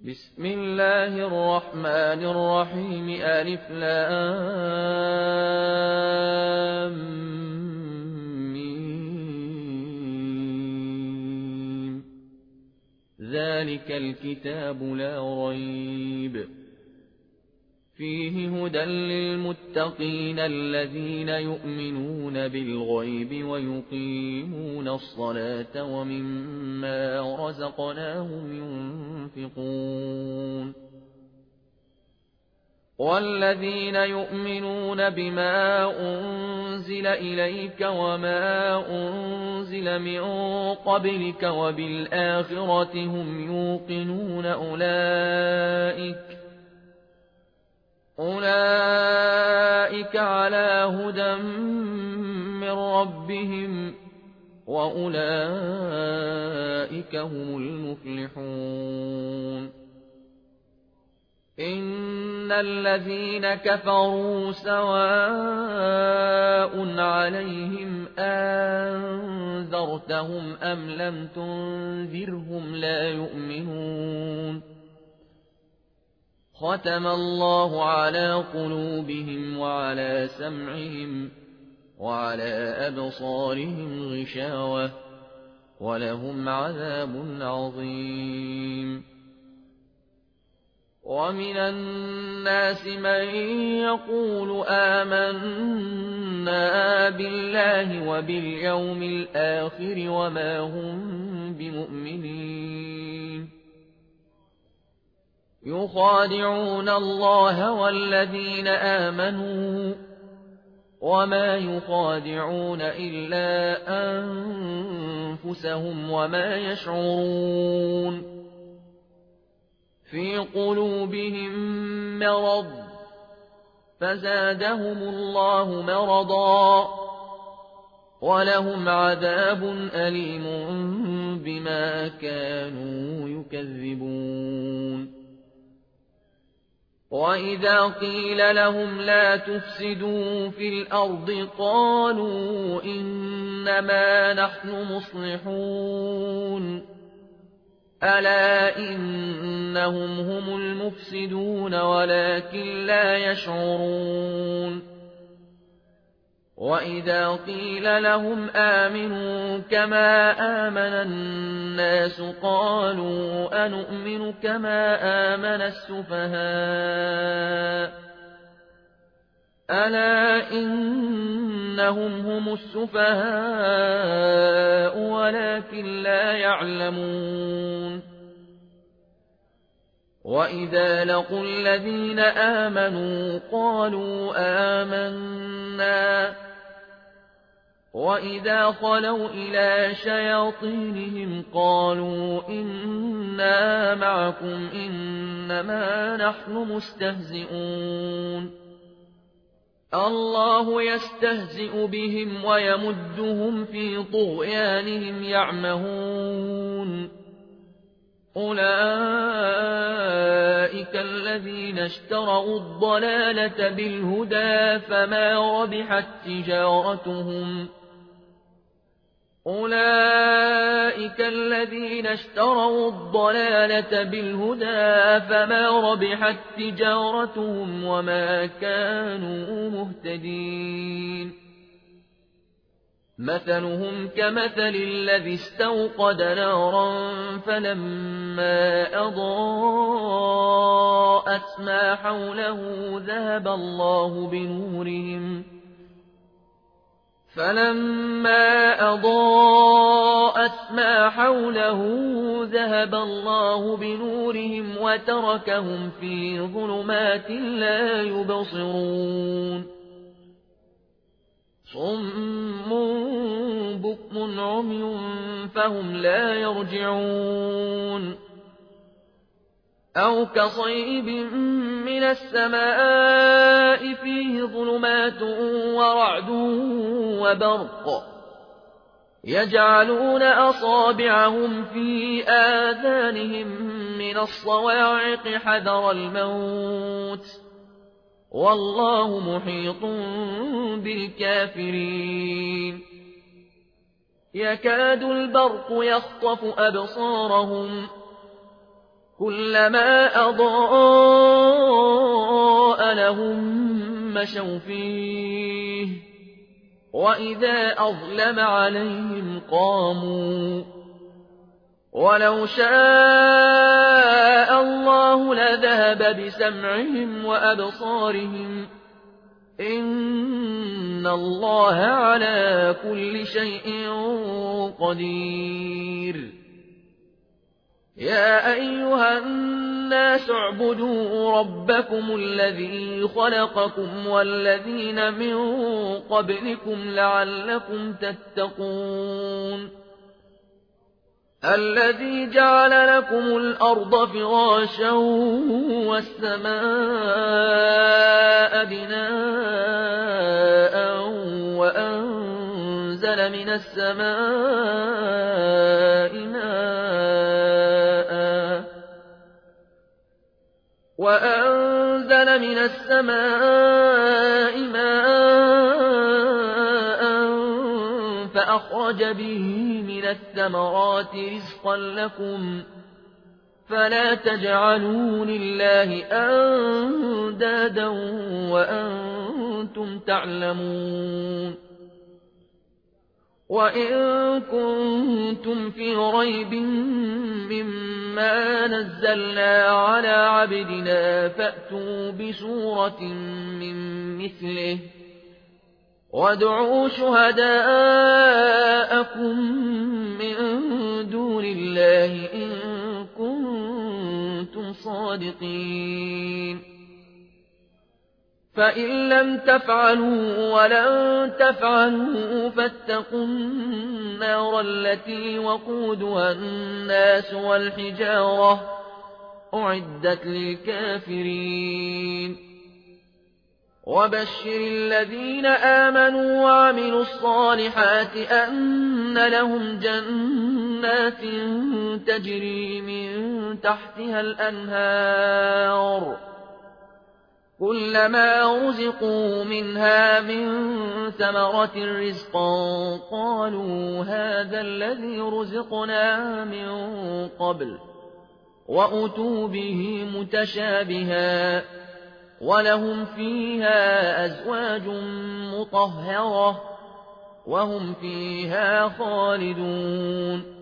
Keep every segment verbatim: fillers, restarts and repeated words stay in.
بسم الله الرحمن الرحيم ألف لام ميم ذلك الكتاب لا ريب فيه هدى للمتقين الذين يؤمنون بالغيب ويقيمون الصلاة ومما رزقناهم ينفقون والذين يؤمنون بما أنزل إليك وما أنزل من قبلك وبالآخرة هم يوقنون أولئك أولئك على هدى من ربهم وأولئك هم المفلحون إن الذين كفروا سواء عليهم أنذرتهم أم لم تنذرهم لا يؤمنون ختم الله على قلوبهم وعلى سمعهم وعلى أبصارهم غشاوة ولهم عذاب عظيم ومن الناس من يقول آمنا بالله وباليوم الآخر وما هم بمؤمنين يخادعون الله والذين آمنوا وما يخادعون إلا أنفسهم وما يشعرون في قلوبهم مرض فزادهم الله مرضا ولهم عذاب أليم بما كانوا يكذبون وإذا قيل لهم لا تفسدوا في الأرض قالوا إنما نحن مصلحون ألا إنهم هم المفسدون ولكن لا يشعرون وإذا قيل لهم آمنوا كما آمن الناس قالوا أنؤمن كما آمن السفهاء ألا إنهم هم السفهاء ولكن لا يعلمون وإذا لقوا الذين آمنوا قالوا آمنا وإذا خلوا إلى شياطينهم قالوا إنا معكم إنما نحن مستهزئون الله يستهزئ بهم ويمدهم في طغيانهم يعمهون أولئك الذين اشتروا الضلالة بالهدى فما ربحت تجارتهم أولئك الذين اشتروا الضلالة بالهدى فما ربحت تجارتهم وما كانوا مهتدين مثلهم كمثل الذي استوقد نارا فلما أضاءت ما حوله ذهب الله بنورهم فلما أضاءت ما حوله ذهب الله بنورهم وتركهم في ظلمات لا يبصرون صم بكم عمي فهم لا يرجعون أو كصيب من السماء فيه ظلمات ورعد وبرق يجعلون أصابعهم في آذانهم من الصواعق حذر الموت والله محيط بالكافرين يكاد البرق يخطف أبصارهم كلما أضاء لهم مشوا فيه وإذا أظلم عليهم قاموا ولو شاء الله لذهب بسمعهم وأبصارهم إن الله على كل شيء قدير يا أيها الناس اعبدوا ربكم الذي خلقكم والذين من قبلكم لعلكم تتقون الذي جعل لكم الأرض فراشا والسماء بناء وأنزل من السماء ماء وأنزل من السماء ماء فأخرج به من الثمرات رزقا لكم فلا تجعلوا لله أندادا وأنتم تعلمون وإن كنتم في ريب مما نزلنا على عبدنا فأتوا بسورة من مثله وادعوا شهداءكم من دون الله إن كنتم صادقين فإن لم تفعلوا ولن تفعلوا فاتقوا النار التي وقودها الناس والحجارة أعدت للكافرين وبشر الذين آمنوا وعملوا الصالحات أن لهم جنات تجري من تحتها الأنهار كلما رزقوا منها من ثمرة رزقا قالوا هذا الذي رزقنا من قبل وأتوا به متشابها ولهم فيها أزواج مطهرة وهم فيها خالدون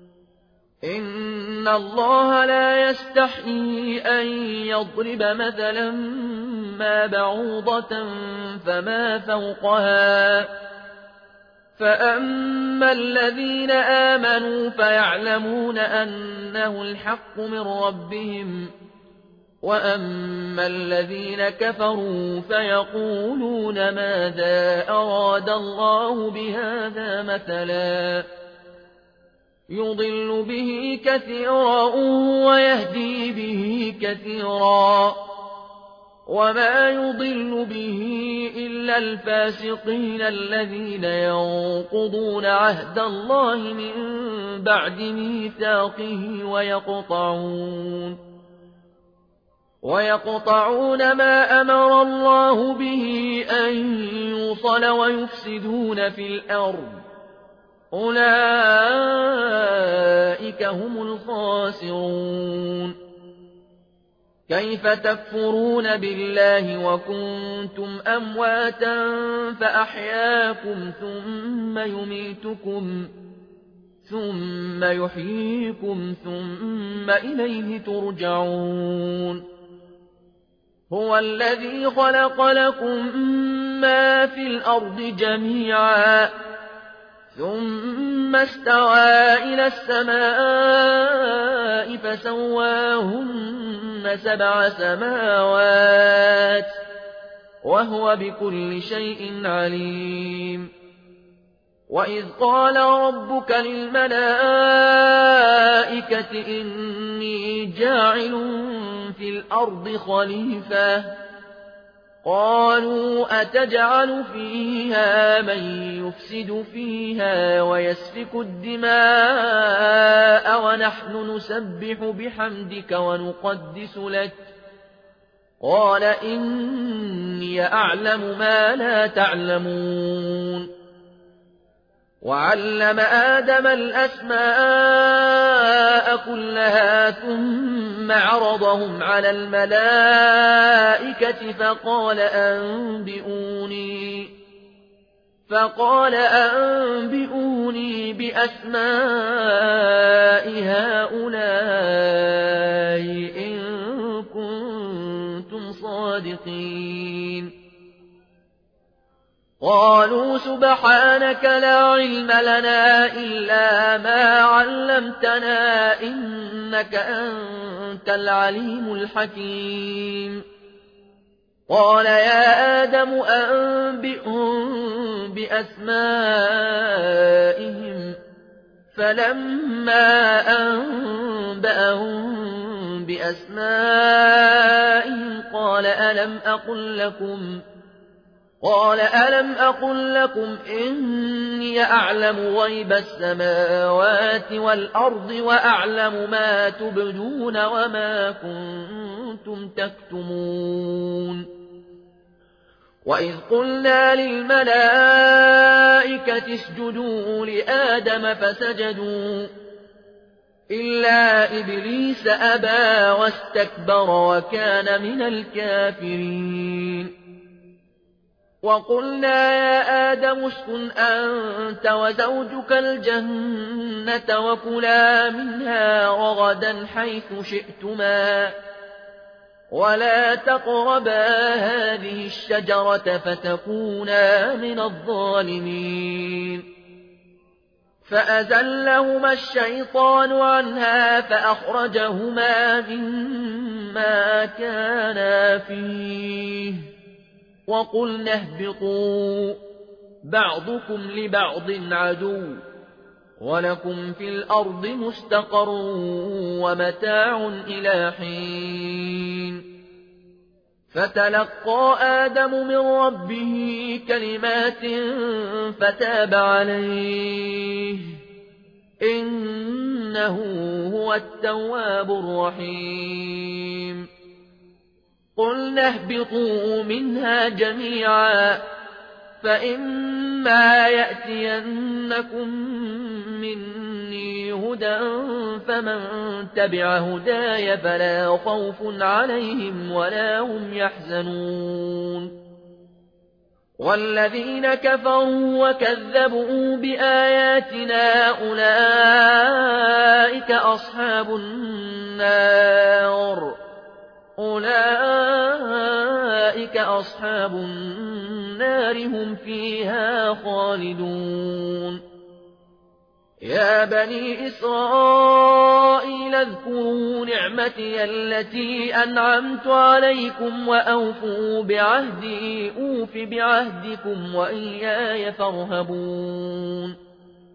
إن الله لا يستحيي أن يضرب مثلا ما بعوضة فما فوقها فأما الذين آمنوا فيعلمون أنه الحق من ربهم وأما الذين كفروا فيقولون ماذا أراد الله بهذا مثلا يضل به كثيرا ويهدي به كثيرا وما يضل به إلا الفاسقين الذين ينقضون عهد الله من بعد ميثاقه ويقطعون ويقطعون ما أمر الله به أن يوصل ويفسدون في الأرض أولئك هم الخاسرون كيف تكفرون بالله وكنتم أمواتا فأحياكم ثم يميتكم ثم يحييكم ثم إليه ترجعون هو الذي خلق لكم ما في الأرض جميعا ثم استوى إلى السماء فسواهن سبع سماوات وهو بكل شيء عليم وإذ قال ربك للملائكة إني جاعل في الأرض خليفة قالوا أتجعل فيها من يفسد فيها ويسفك الدماء ونحن نسبح بحمدك ونقدس لك قال إني أعلم ما لا تعلمون وعلم آدم الأسماء كلها ثم عرضهم على الملائكة فقال أنبئوني فقال أنبئوني بأسماء هؤلاء إن كنتم صادقين قالوا سبحانك لا علم لنا إلا ما علمتنا إنك أنت العليم الحكيم قال يا آدم أنبئهم بأسمائهم فلما أنبأهم بأسمائهم قال ألم أقل لكم قال ألم أقل لكم إني أعلم غيب السماوات والأرض وأعلم ما تبدون وما كنتم تكتمون وإذ قلنا للملائكة اسجدوا لآدم فسجدوا إلا إبليس أبى واستكبر وكان من الكافرين وقلنا يا آدم اسكن أنت وزوجك الجنة وكلا منها رغدا حيث شئتما ولا تقربا هذه الشجرة فتكونا من الظالمين فأزلهما الشيطان عنها فأخرجهما مما كانا فيه وقلنا اهبطوا بعضكم لبعض عدو ولكم في الأرض مستقر ومتاع إلى حين فتلقى آدم من ربه كلمات فتاب عليه إنه هو التواب الرحيم قلنا اهبطوا منها جميعا فإما يأتينكم مني هدى فمن تبع هداي فلا خوف عليهم ولا هم يحزنون والذين كفروا وكذبوا بآياتنا أولئك أصحاب النار أولئك أصحاب النار هم فيها خالدون يا بني إسرائيل اذكروا نعمتي التي أنعمت عليكم وأوفوا بعهدي أوف بعهدكم وإياي فارهبون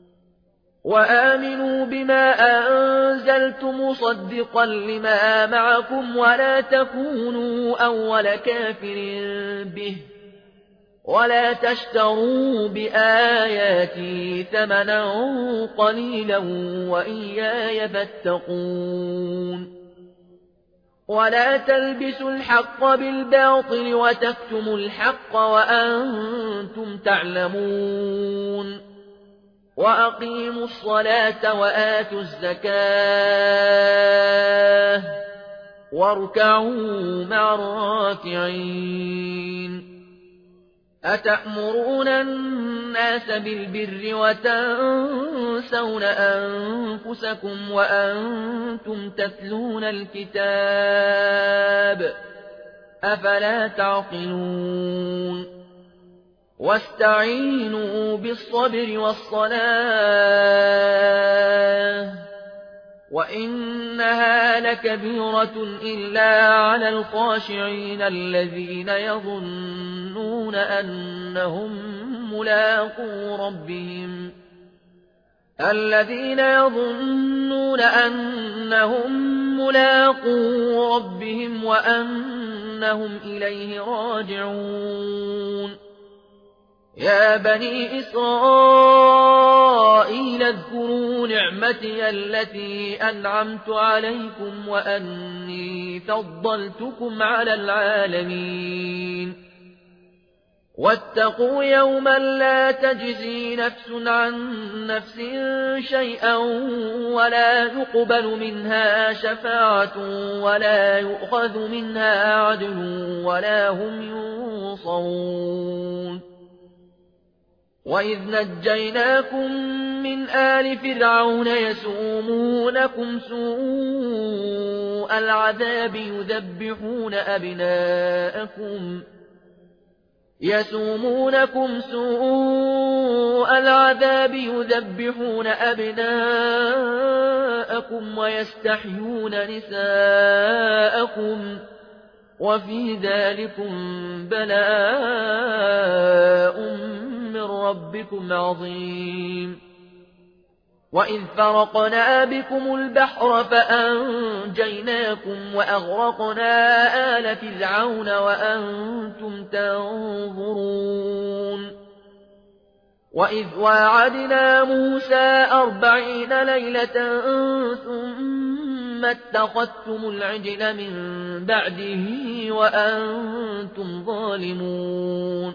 وآمنوا بما أنزلت مصدقا لما معكم ولا تكونوا أول كافر به ولا تشتروا بآياتي ثمنا قليلا وإياي فاتقون ولا تلبسوا الحق بالباطل وتكتموا الحق وأنتم تعلمون وأقيموا الصلاة وآتوا الزكاة واركعوا مع الراكعين أتأمرون الناس بالبر وتنسون أنفسكم وأنتم تتلون الكتاب أفلا تعقلون واستعينوا بالصبر والصلاة وإنها لكبيرة إلا على الخاشعين الذين يظنون أنهم ملاقو ربهم الذين يظنون أنهم ملاقو ربهم وأنهم إليه راجعون يا بني إسرائيل اذكروا نعمتي التي أنعمت عليكم وأني فضلتكم على العالمين واتقوا يوما لا تجزي نفس عن نفس شيئا ولا يقبل منها شفاعة ولا يؤخذ منها عدل ولا هم ينصرون وإذ نجيناكم من آل فرعون يسومونكم سوء العذاب يذبحون أبناءكم يسومونكم سوء العذاب يذبحون أبناءكم ويستحيون نساءكم وفي ذلكم بلاء من ربكم عظيم وإذ فرقنا بكم البحر فأنجيناكم وأغرقنا آل فرعون وأنتم تنظرون وإذ واعدنا موسى أربعين ليلة ثم اتخذتم العجل من بعده وأنتم ظالمون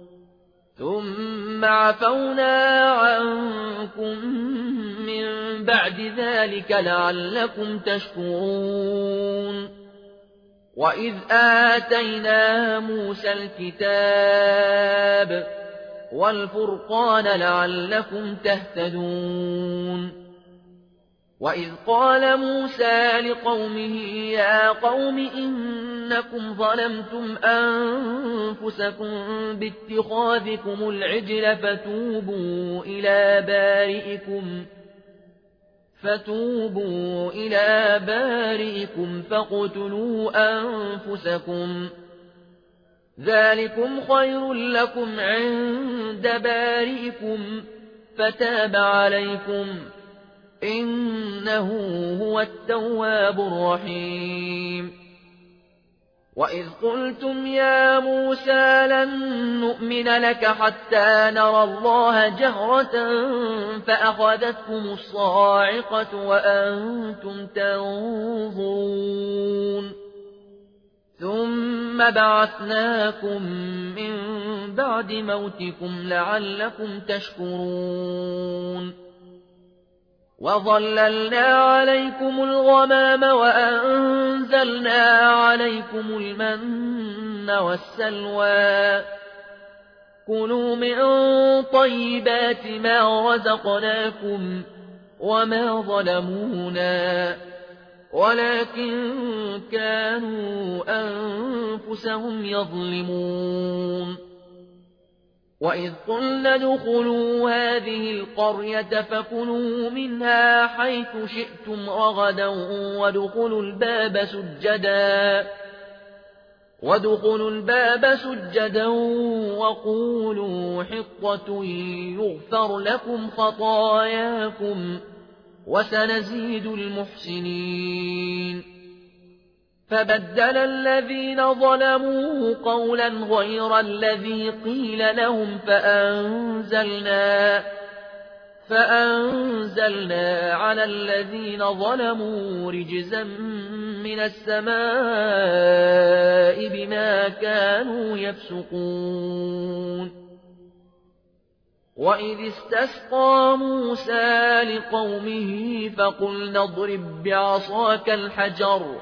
ثم عفونا عنكم من بعد ذلك لعلكم تشكرون وإذ آتينا موسى الكتاب والفرقان لعلكم تهتدون وإذ قال موسى لقومه يا قوم إنكم ظلمتم أنفسكم باتخاذكم العجل فتوبوا إلى بارئكم فتوبوا إلى بارئكم فاقتلوا أنفسكم ذلكم خير لكم عند بارئكم فتاب عليكم إنه هو التواب الرحيم وإذ قلتم يا موسى لن نؤمن لك حتى نرى الله جهرة فأخذتكم الصاعقة وأنتم تنظرون ثم بعثناكم من بعد موتكم لعلكم تشكرون وظللنا عليكم الغمام وأنزلنا عليكم المن والسلوى كلوا من طيبات ما رزقناكم وما ظلمونا ولكن كانوا أنفسهم يظلمون وإذ قلنا ادخلوا هذه القرية فكلوا منها حيث شئتم رغدا وادخلوا الباب سجدا وادخلوا الباب سجدا وقولوا حطة يغفر لكم خطاياكم وسنزيد المحسنين فبدل الذين ظلموا قولا غير الذي قيل لهم فأنزلنا فأنزلنا على الذين ظلموا رجزا من السماء بما كانوا يفسقون وإذ استسقى موسى لقومه فقلنا اضرب بعصاك الحجر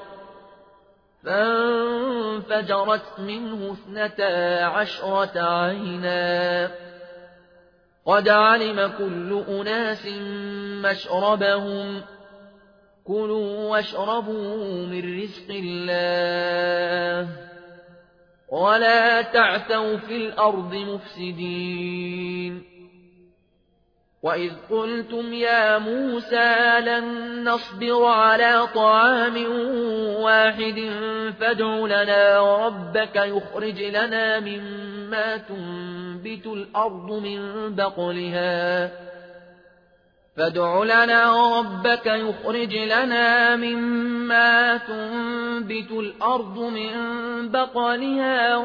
فانفجرت منه اثنتا عشرة عينا قد علم كل أناس مشربهم كلوا واشربوا من رزق الله ولا تعثوا في الأرض مفسدين وإذ قلتم يا موسى لن نصبر على طعام واحد فادع لنا ربك يخرج لنا مما تنبت الأرض من بقلها فادع لنا ربك يخرج لنا مما تنبت الأرض من بقلها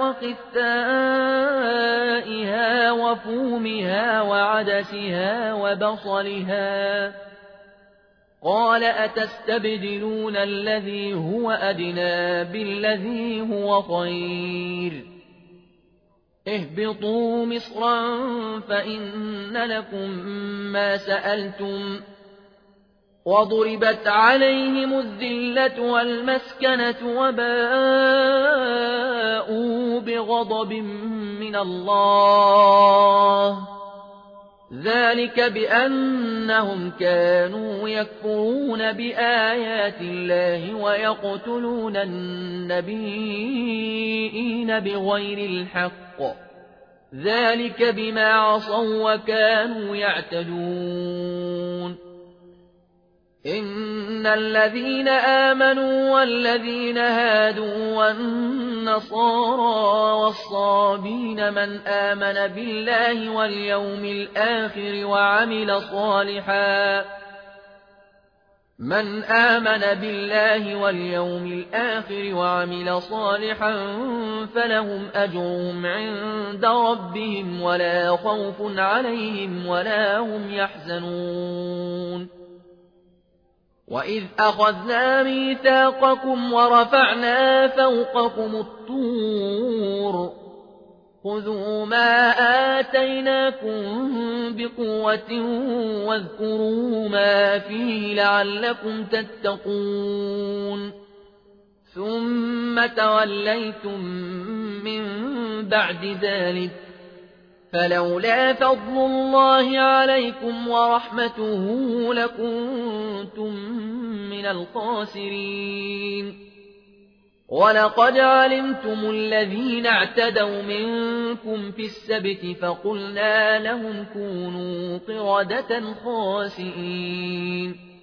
وقثائها وفومها وعدسها وبصلها قال أتستبدلون الذي هو أدنى بالذي هو خير اهبطوا مصرا فإن لكم ما سألتم وضربت عليهم الذلة والمسكنة وباءوا بغضب من الله ذلك بأنهم كانوا يكفرون بآيات الله ويقتلون النبيين بغير الحق ذلك بما عصوا وكانوا يعتدون إن الذين آمنوا والذين هادوا والنصارى والصابين من آمن بالله واليوم الآخر وعمل صالحا من آمن بالله واليوم الآخر وعمل صالحا فلهم أجرهم عند ربهم ولا خوف عليهم ولا هم يحزنون وإذ أخذنا ميثاقكم ورفعنا فوقكم الطور خذوا ما آتيناكم بقوة واذكروا ما فيه لعلكم تتقون ثم توليتم من بعد ذلك فلولا فضل الله عليكم ورحمته لكنتم من الخاسرين ولقد علمتم الذين اعتدوا منكم في السبت فقلنا لهم كونوا قردة خاسئين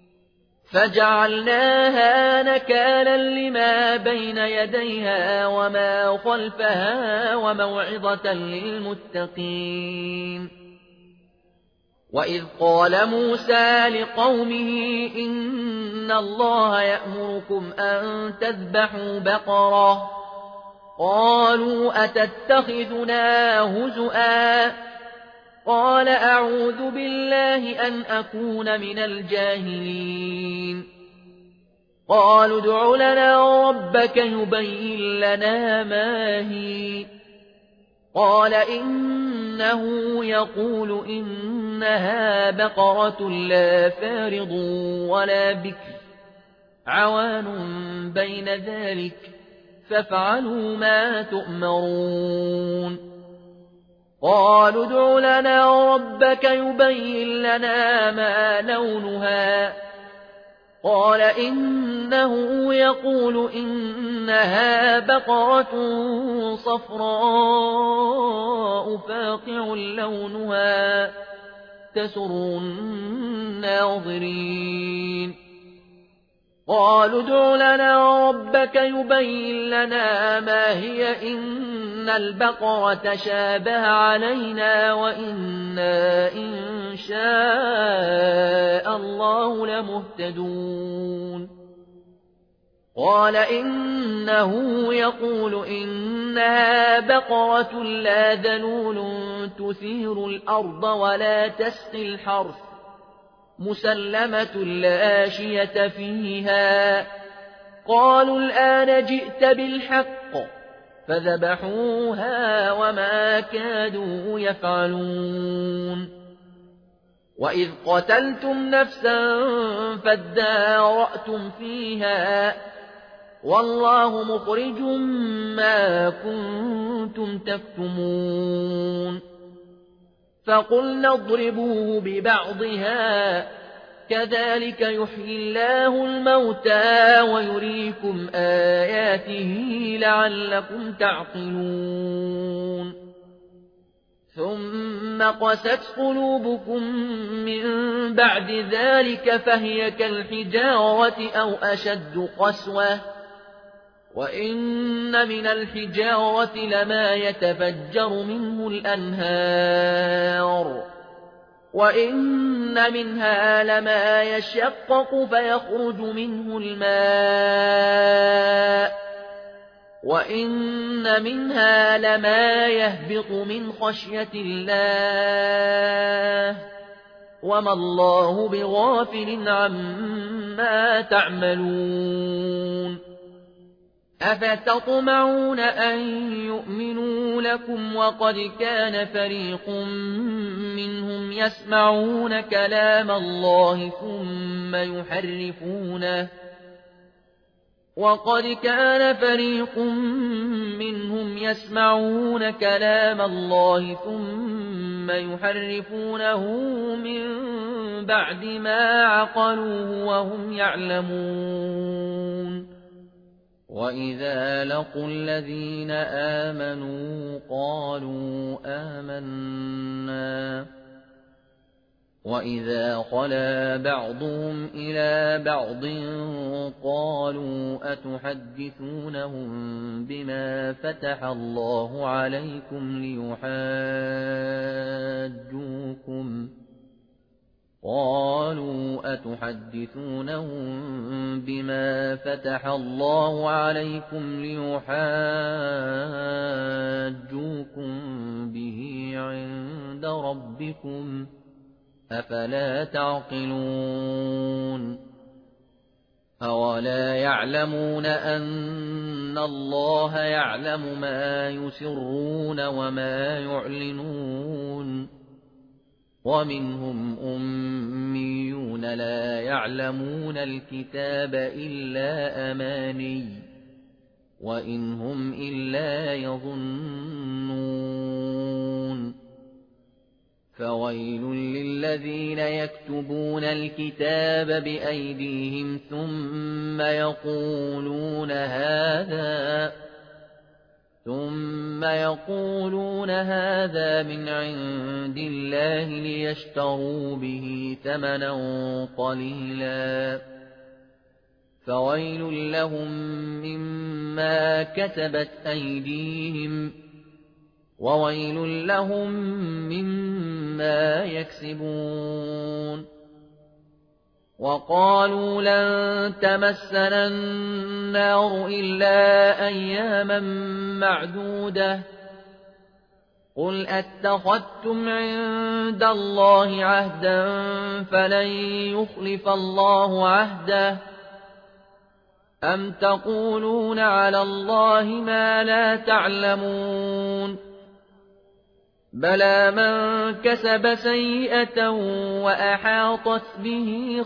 فجعلناها نكالا لما بين يديها وما خلفها وموعظة للمتقين وإذ قال موسى لقومه إن الله يأمركم أن تذبحوا بقرة قالوا أتتخذنا هزؤا قال أعوذ بالله أن أكون من الجاهلين قالوا ادع لنا ربك يبين لنا ما هي قال إنه يقول إنها بقرة لا فارض ولا بكر عوان بين ذلك فافعلوا ما تؤمرون قالوا ادع لنا ربك يبين لنا ما لونها قال إنه يقول إنها بقرة صفراء فاقع لونها تسر الناظرين قالوا ادع لنا ربك يبين لنا ما هي إن البقرة شابه علينا وإنا إن شاء الله لمهتدون قال إنه يقول إنها بقرة لا ذلول تثير الأرض ولا تسقي الحرث مسلمة لا شية فيها قالوا الآن جئت بالحق فذبحوها وما كادوا يفعلون وإذ قتلتم نفسا فادارأتم فيها والله مخرج ما كنتم تكتمون فقلنا اضربوه ببعضها كذلك يحيي الله الموتى ويريكم آياته لعلكم تعقلون ثم قست قلوبكم من بعد ذلك فهي كالحجارة أو أشد قسوة وإن من الحجارة لما يتفجر منه الأنهار وإن منها لما يشقق فيخرج منه الماء وإن منها لما يهبط من خشية الله وما الله بغافل عما تعملون أفتطمعون أن يؤمنوا لكم وقد كان فريق منهم يسمعون كلام الله ثم يحرفونه وقد كان فريق منهم يسمعون كلام الله ثم يحرفونه من بعد ما عقلوه وهم يعلمون وإذا لقوا الذين آمنوا قالوا آمنا وإذا خلا بعضهم إلى بعض قالوا أتحدثونهم بما فتح الله عليكم ليحاجوكم قالوا أتحدثونهم بما فتح الله عليكم ليحاجوكم به عند ربكم أفلا تعقلون أولا يعلمون أن الله يعلم ما يسرون وما يعلنون ومنهم أميون لا يعلمون الكتاب إلا أماني وإن هم إلا يظنون فويل للذين يكتبون الكتاب بأيديهم ثم يقولون هذا ثم يقولون هذا من عند الله ليشتروا به ثمنا قليلا فويل لهم مما كتبت أيديهم وويل لهم مما يكسبون وقالوا لن تمسنا النار إلا أياما معدودة قل أتخذتم عند الله عهدا فلن يخلف الله عهده أم تقولون على الله ما لا تعلمون بلى من كسب سيئة وأحاطت به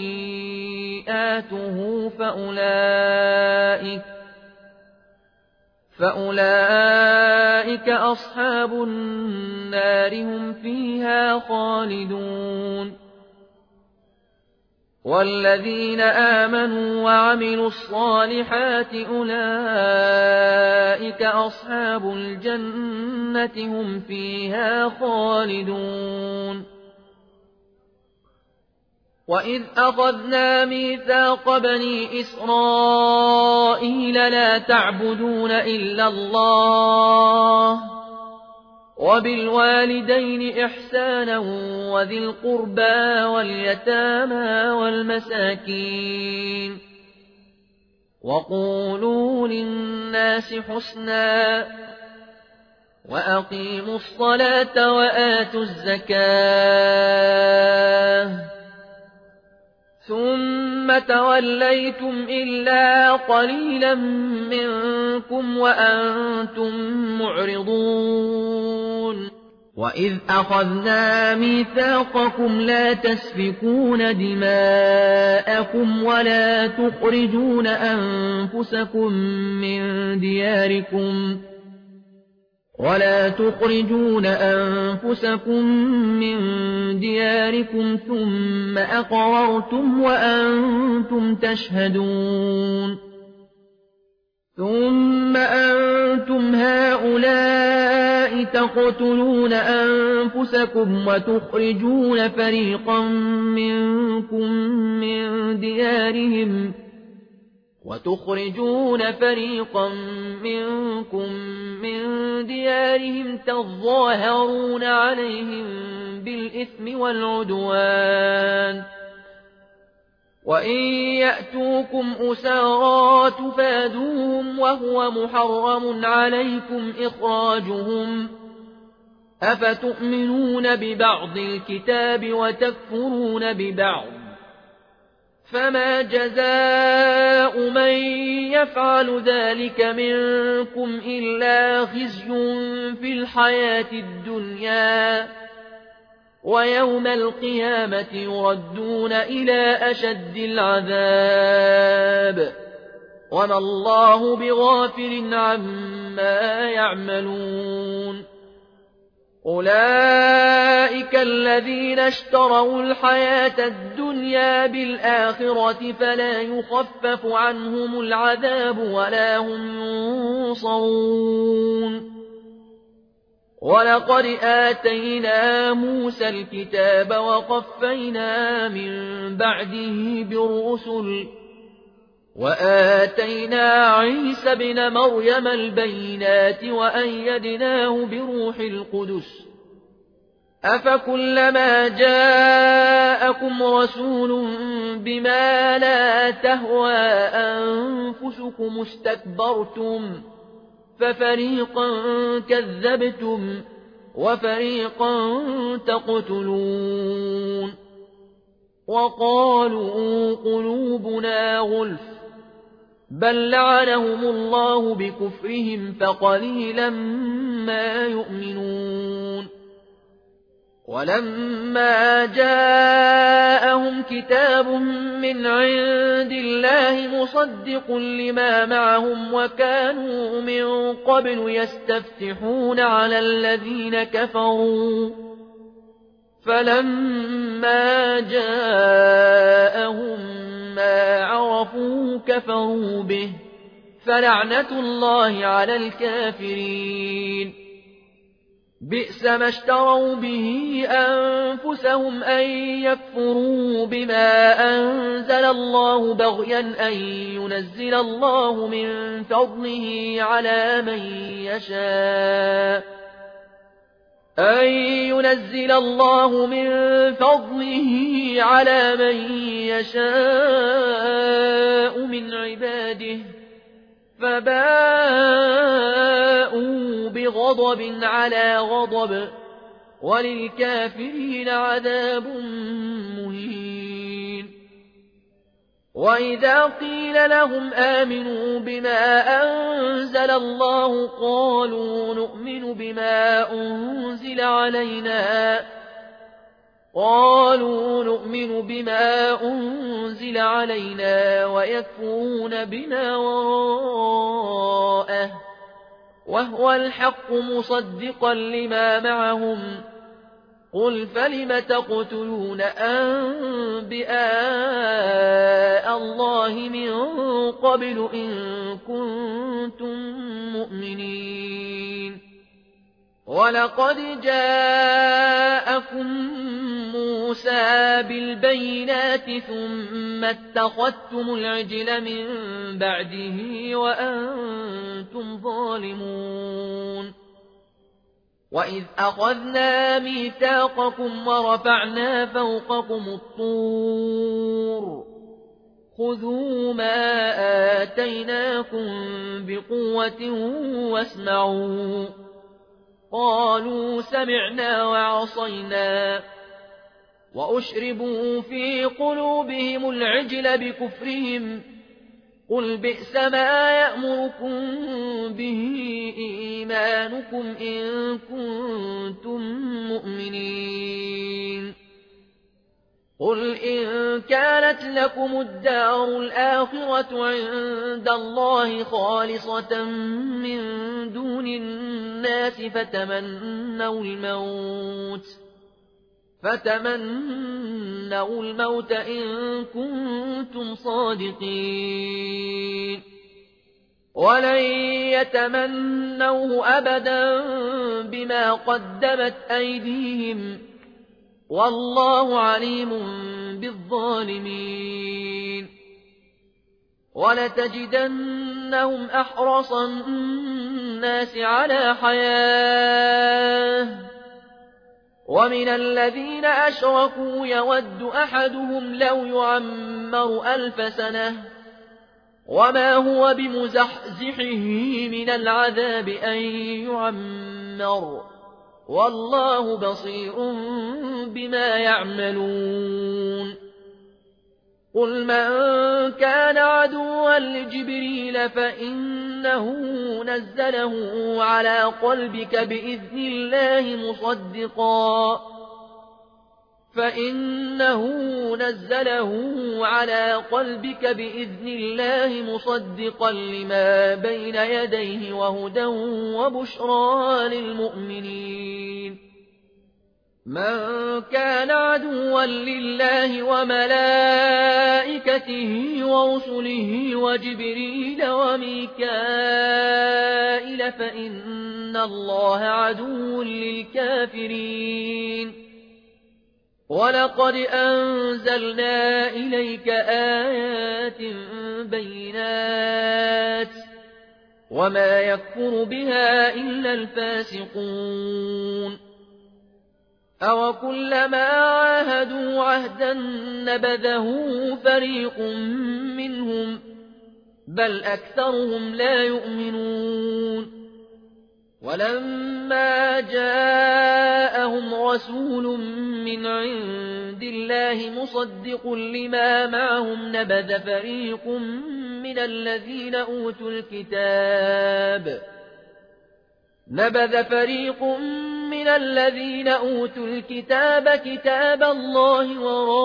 خطيئاته فأولئك فأولئك أصحاب النار هم فيها خالدون والذين آمنوا وعملوا الصالحات أولئك أصحاب الجنة هم فيها خالدون وإذ أخذنا ميثاق بني إسرائيل لا تعبدون إلا الله وبالوالدين إحسانا وذي القربى واليتامى والمساكين وقولوا للناس حسنا وأقيموا الصلاة وآتوا الزكاة ثم توليتم إلا قليلا منكم وأنتم معرضون وإذ أخذنا ميثاقكم لا تسفكون دماءكم ولا تخرجون أنفسكم من دياركم ولا تخرجون أنفسكم من دياركم ثم أقررتم وأنتم تشهدون ثم أنتم هؤلاء تقتلون أنفسكم وتخرجون فريقا منكم من ديارهم وتخرجون فريقا منكم من ديارهم تظاهرون عليهم بالإثم والعدوان وإن يأتوكم أسارى تفادوهم وهو محرم عليكم إخراجهم أفتؤمنون ببعض الكتاب وتكفرون ببعض فما جزاء من يفعل ذلك منكم إلا خزي في الحياة الدنيا ويوم القيامة يردون إلى أشد العذاب وما الله بغافل عما يعملون. أولئك الذين اشتروا الحياة الدنيا بالآخرة فلا يخفف عنهم العذاب ولا هم ينصرون. ولقد آتينا موسى الكتاب وقفينا من بعده بالرسل وآتينا عيسى ابن مريم البينات وأيدناه بروح القدس أفكلما جاءكم رسول بما لا تهوى أنفسكم استكبرتم ففريقا كذبتم وفريقا تقتلون. وقالوا قلوبنا غلف بل لعنهم الله بكفرهم فقليلا ما يؤمنون. ولما جاءهم كتاب من عند الله مصدق لما معهم وكانوا من قبل يستفتحون على الذين كفروا فلما جاءهم ما عرفوا كفروا به فلعنة الله على الكافرين. بئس ما اشتروا به أنفسهم أن يكفروا بما أنزل الله بغيا أن ينزل الله من فضله على من يشاء أن ينزل الله من فضله على من يشاء من عباده فباءوا بغضب على غضب وللكافرين عذاب مهين. وإذا قيل لهم آمنوا بما أنزل الله قالوا نؤمن بما أنزل علينا قالوا نؤمن بما أنزل علينا ويكفرون بما وراءه وهو الحق مصدقا لما معهم قل فلم تقتلون أنبياء الله من قبل إن كنتم مؤمنين. ولقد جاءكم موسى بالبينات ثم اتخذتم العجل من بعده وأنتم ظالمون. وإذ أخذنا ميثاقكم ورفعنا فوقكم الطور خذوا ما آتيناكم بقوة واسمعوا قالوا سمعنا وعصينا وأشربوا في قلوبهم العجل بكفرهم قل بئس ما يأمركم به إيمانكم إن كنتم مؤمنين. قل إن كانت لكم الدار الآخرة عند الله خالصة من دون الناس فتمنوا الموت فتمنوا الموت إن كنتم صادقين ولن يتمنوه أبدا بما قدمت أيديهم والله عليم بالظالمين. ولتجدنهم أحرص الناس على حياة ومن الذين أشركوا يود أحدهم لو يعمر ألف سنة وما هو بمزحزحه من العذاب أن يعمر والله بصير بما يعملون. قل من كان عدوا لجبريل فإنه نزله على قلبك بإذن الله مصدقا فإنه نزله على قلبك بإذن الله مصدقا لما بين يديه وهدى وبشرى للمؤمنين من كان عدوا لله وملائكته ورسله وجبريل وميكائيل فإن الله عدو للكافرين ولقد أنزلنا إليك آيات بينات وما يكفر بها إلا الفاسقون أو كلما عاهدوا عهدا نبذه فريق منهم بل أكثرهم لا يؤمنون ولما جاءهم رسول من عند الله مصدق لما معهم نبذ فريق من الذين أوتوا الكتاب نبذ فريق من الذين أوتوا الكتاب كتاب الله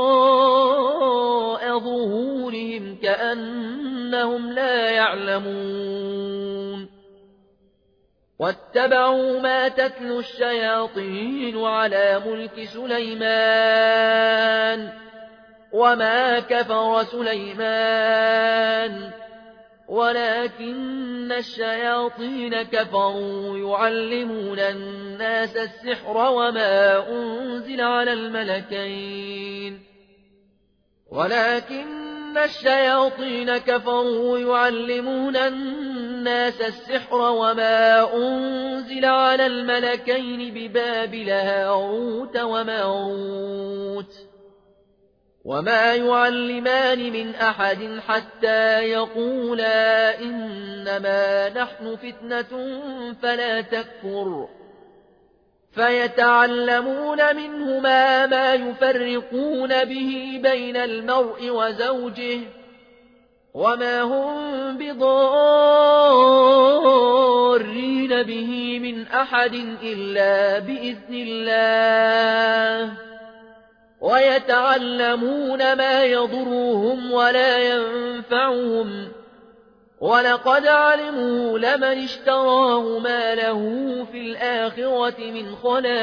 وراء ظهورهم كأنهم لا يعلمون واتبعوا ما تتلو الشياطين على ملك سليمان وما كفر سليمان ولكن الشياطين كفروا يعلمون الناس السحر وما أنزل على الملكين ولكن الشياطين كفروا يعلمون الناس السحر وما أنزل على الملكين ببابل هاروت وماروت وما يعلمان من أحد حتى يقولا إنما نحن فتنة فلا تكفر فيتعلمون منهما ما يفرقون به بين المرء وزوجه وما هم بضارين به من أحد إلا بإذن الله ويتعلمون ما يضرهم ولا ينفعهم ولقد علموا لمن اشتراه ما له في الآخرة من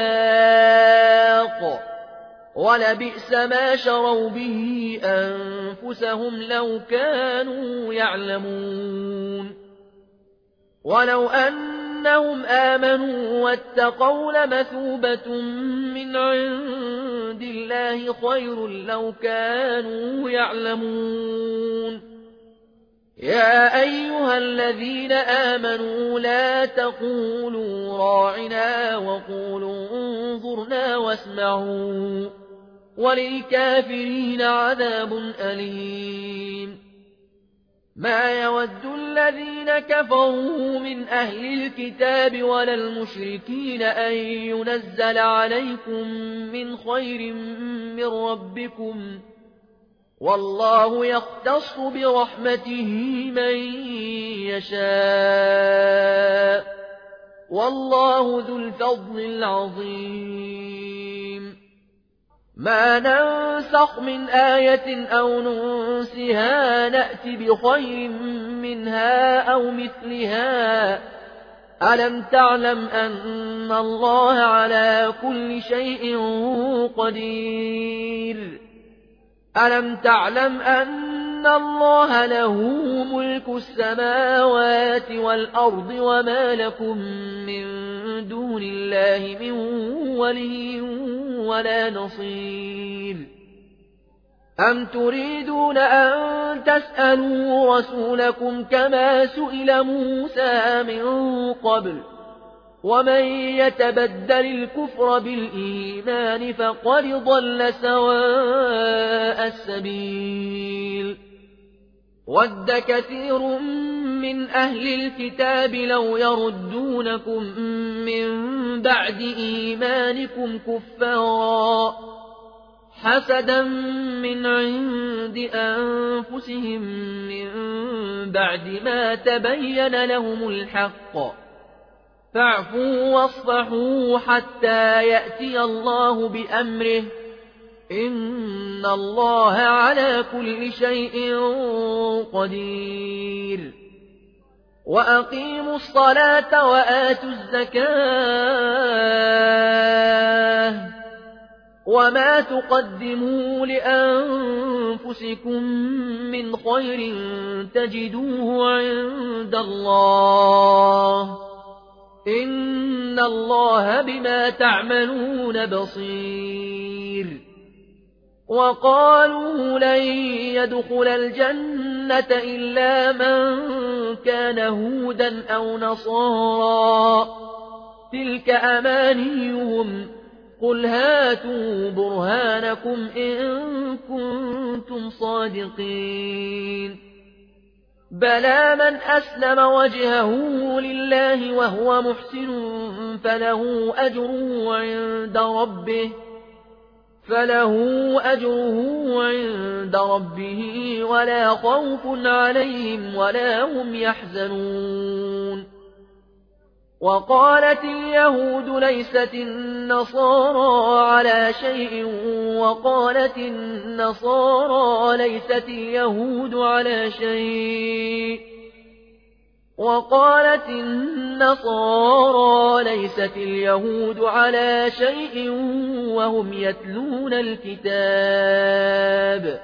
خلاق ولبئس ما شروا به أنفسهم لو كانوا يعلمون ولو أنهم آمنوا واتقوا لمثوبة من عند الله خير لو كانوا يعلمون يا أيها الذين آمنوا لا تقولوا راعنا وقولوا انظرنا واسمعوا وللكافرين عذاب أليم ما يود الذين كفروا من أهل الكتاب ولا المشركين أن ينزل عليكم من خير من ربكم والله يختص برحمته من يشاء والله ذو الفضل العظيم ما ننسخ من آية أو ننسها نأت بخير منها أو مثلها ألم تعلم أن الله على كل شيء قدير ألم تعلم أن الله له ملك السماوات والأرض وما لكم من دون الله من ولي ولا نصير أم تريدون أن تسألوا رسولكم كما سئل موسى من قبل ومن يتبدل الكفر بالإيمان فقد ضل سواء السبيل ود كثير من أهل الكتاب لو يردونكم من بعد إيمانكم كفارا حسدا من عند أنفسهم من بعد ما تبين لهم الحق فاعفوا واصفحوا حتى يأتي الله بأمره إن الله على كل شيء قدير وأقيموا الصلاة وآتوا الزكاة وما تقدموا لأنفسكم من خير تجدوه عند الله إن الله بما تعملون بصير وقالوا لن يدخل الجنة إلا من كان هودا أو نصارى تلك أمانيهم قل هاتوا برهانكم إن كنتم صادقين بلى من أسلم وجهه لله وهو محسن فله أجره عند ربه فله أجره عند ربه ولا خوف عليهم ولا هم يحزنون وقالت اليهود ليست النصارى على شيء وقالت النصارى ليست اليهود على شيء وقالت النصارى ليست اليهود على شيء وهم يتلون الكتاب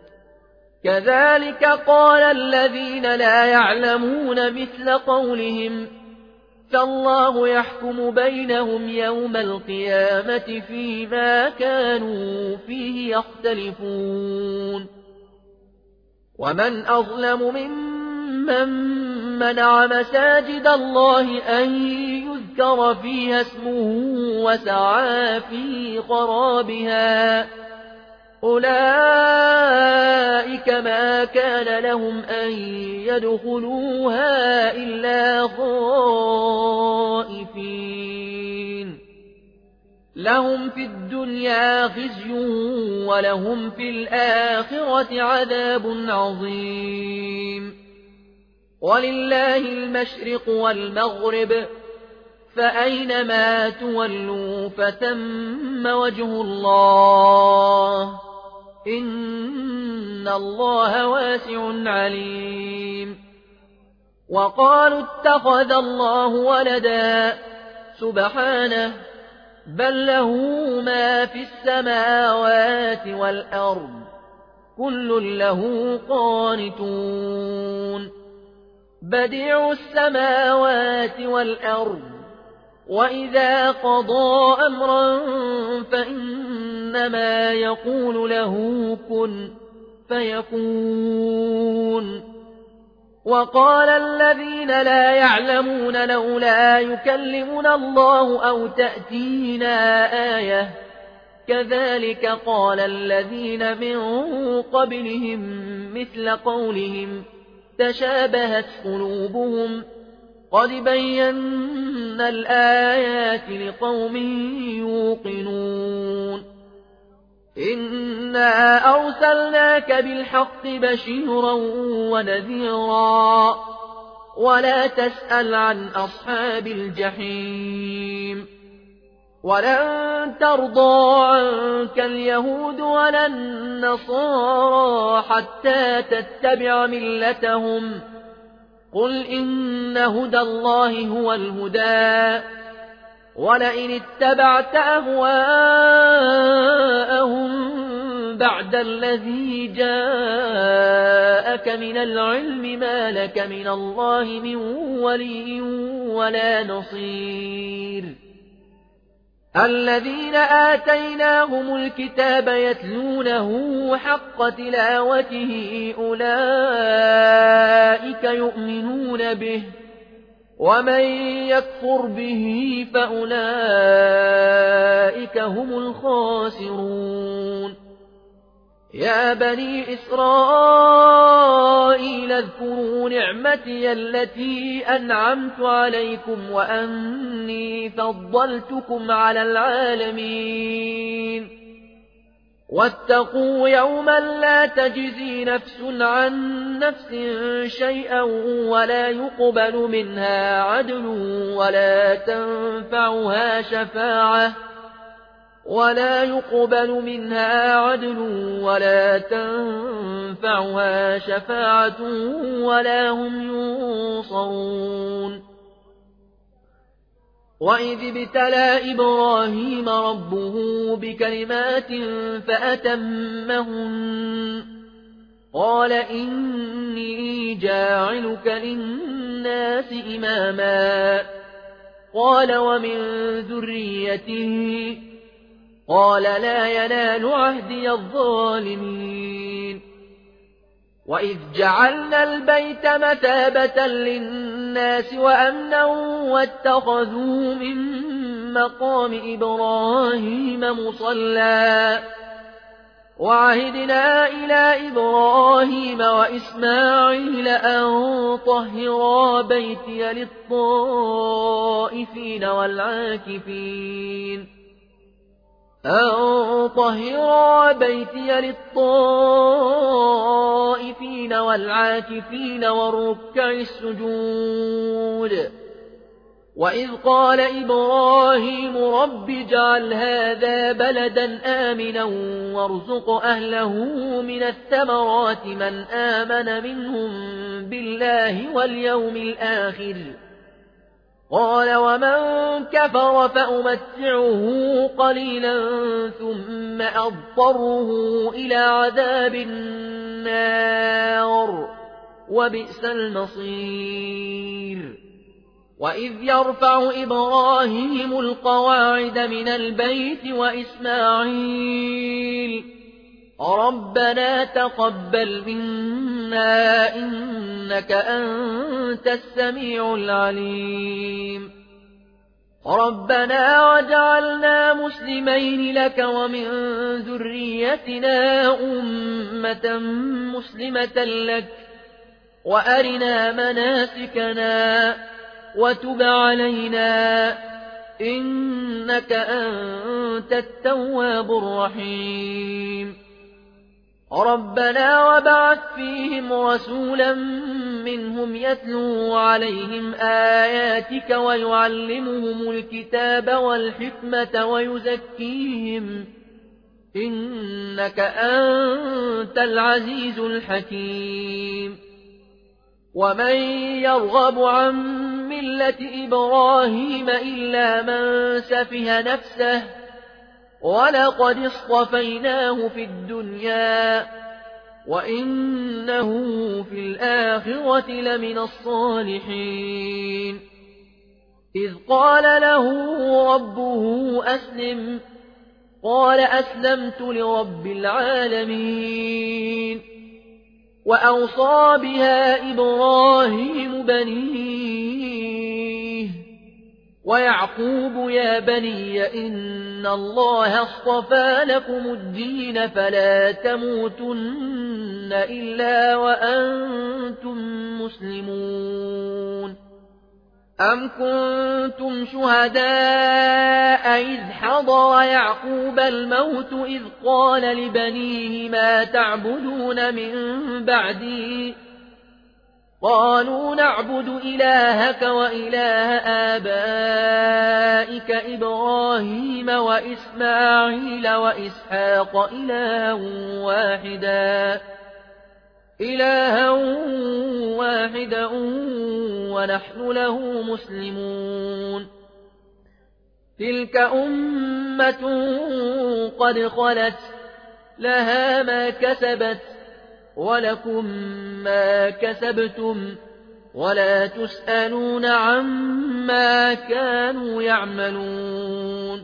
كذلك قال الذين لا يعلمون مثل قولهم فالله يحكم بينهم يوم القيامة فيما كانوا فيه يختلفون ومن أظلم ممن منع مساجد الله أن يذكر فيها اسمه وسعى في خرابها أولئك ما كان لهم أن يدخلوها إلا خائفين لهم في الدنيا خزي ولهم في الآخرة عذاب عظيم ولله المشرق والمغرب فأينما تولوا فثم وجه الله إن الله واسع عليم وقالوا اتخذ الله ولدا سبحانه بل له ما في السماوات والأرض كل له قانتون بديع السماوات والأرض وإذا قضى أمرا فإنما يقول له كن فيكون وقال الذين لا يعلمون لولا يكلمنا الله أو تأتينا آية كذلك قال الذين من قبلهم مثل قولهم تشابهت قلوبهم قد بينا الآيات لقوم يوقنون إنا أرسلناك بالحق بشيرا ونذيرا ولا تسأل عن أصحاب الجحيم ولن ترضى عنك اليهود ولا النصارى حتى تتبع ملتهم قل إن هدى الله هو الهدى ولئن اتبعت أهواءهم بعد الذي جاءك من العلم ما لك من الله من ولي ولا نصير الذين آتيناهم الكتاب يتلونه حق تلاوته أولئك يؤمنون به ومن يكفر به فأولئك هم الخاسرون يا بني إسرائيل اذكروا نعمتي التي أنعمت عليكم وأني فضلتكم على العالمين واتقوا يوما لا تجزي نفس عن نفس شيئا ولا يقبل منها عدل ولا تنفعها شفاعة ولا يقبل منها عدل ولا تنفعها شفاعة ولا هم ينصرون. وإذ ابتلى إبراهيم ربه بكلمات فأتمهن قال إني جاعلك للناس إماما قال ومن ذريته قال لا ينال عهدي الظالمين. وإذ جعلنا البيت مثابة للناس وأمنا واتخذوا من مقام إبراهيم مصلى وعهدنا إلى إبراهيم وإسماعيل أن طهرا بيتي للطائفين والعاكفين أن طهرا بيتي للطائفين والعاكفين والركع السجود. وإذ قال إبراهيم رب اجعل هذا بلدا آمنا وارزق أهله من الثمرات من آمن منهم بالله واليوم الآخر قال ومن كفر فأمتعه قليلا ثم أضطره إلى عذاب النار وبئس المصير. وإذ يرفع إبراهيم القواعد من البيت وإسماعيل ربنا تقبل منا إنك أنت السميع العليم ربنا وجعلنا مسلمين لك ومن ذريتنا أمة مسلمة لك وأرنا مناسكنا وتب علينا إنك أنت التواب الرحيم. ربنا وابعث فيهم رسولا منهم يتلو عليهم آياتك ويعلمهم الكتاب والحكمة ويزكيهم إنك أنت العزيز الحكيم. ومن يرغب عن ملة إبراهيم إلا من سفه نفسه ولقد اصطفيناه في الدنيا وإنه في الآخرة لمن الصالحين. إذ قال له ربه أسلم قال أسلمت لرب العالمين. وأوصى بها إبراهيم بنيه ويعقوب يا بني إن الله اصطفى لكم الدين فلا تموتن إلا وأنتم مسلمون. أم كنتم شهداء إذ حضر يعقوب الموت إذ قال لبنيه ما تعبدون من بعدي قالوا نعبد إلهك وإله آبائك إبراهيم وإسماعيل وإسحاق إلها واحدا إلها واحدا ونحن له مسلمون. تلك أمة قد خلت لها ما كسبت ولكم ما كسبتم ولا تسألون عما كانوا يعملون.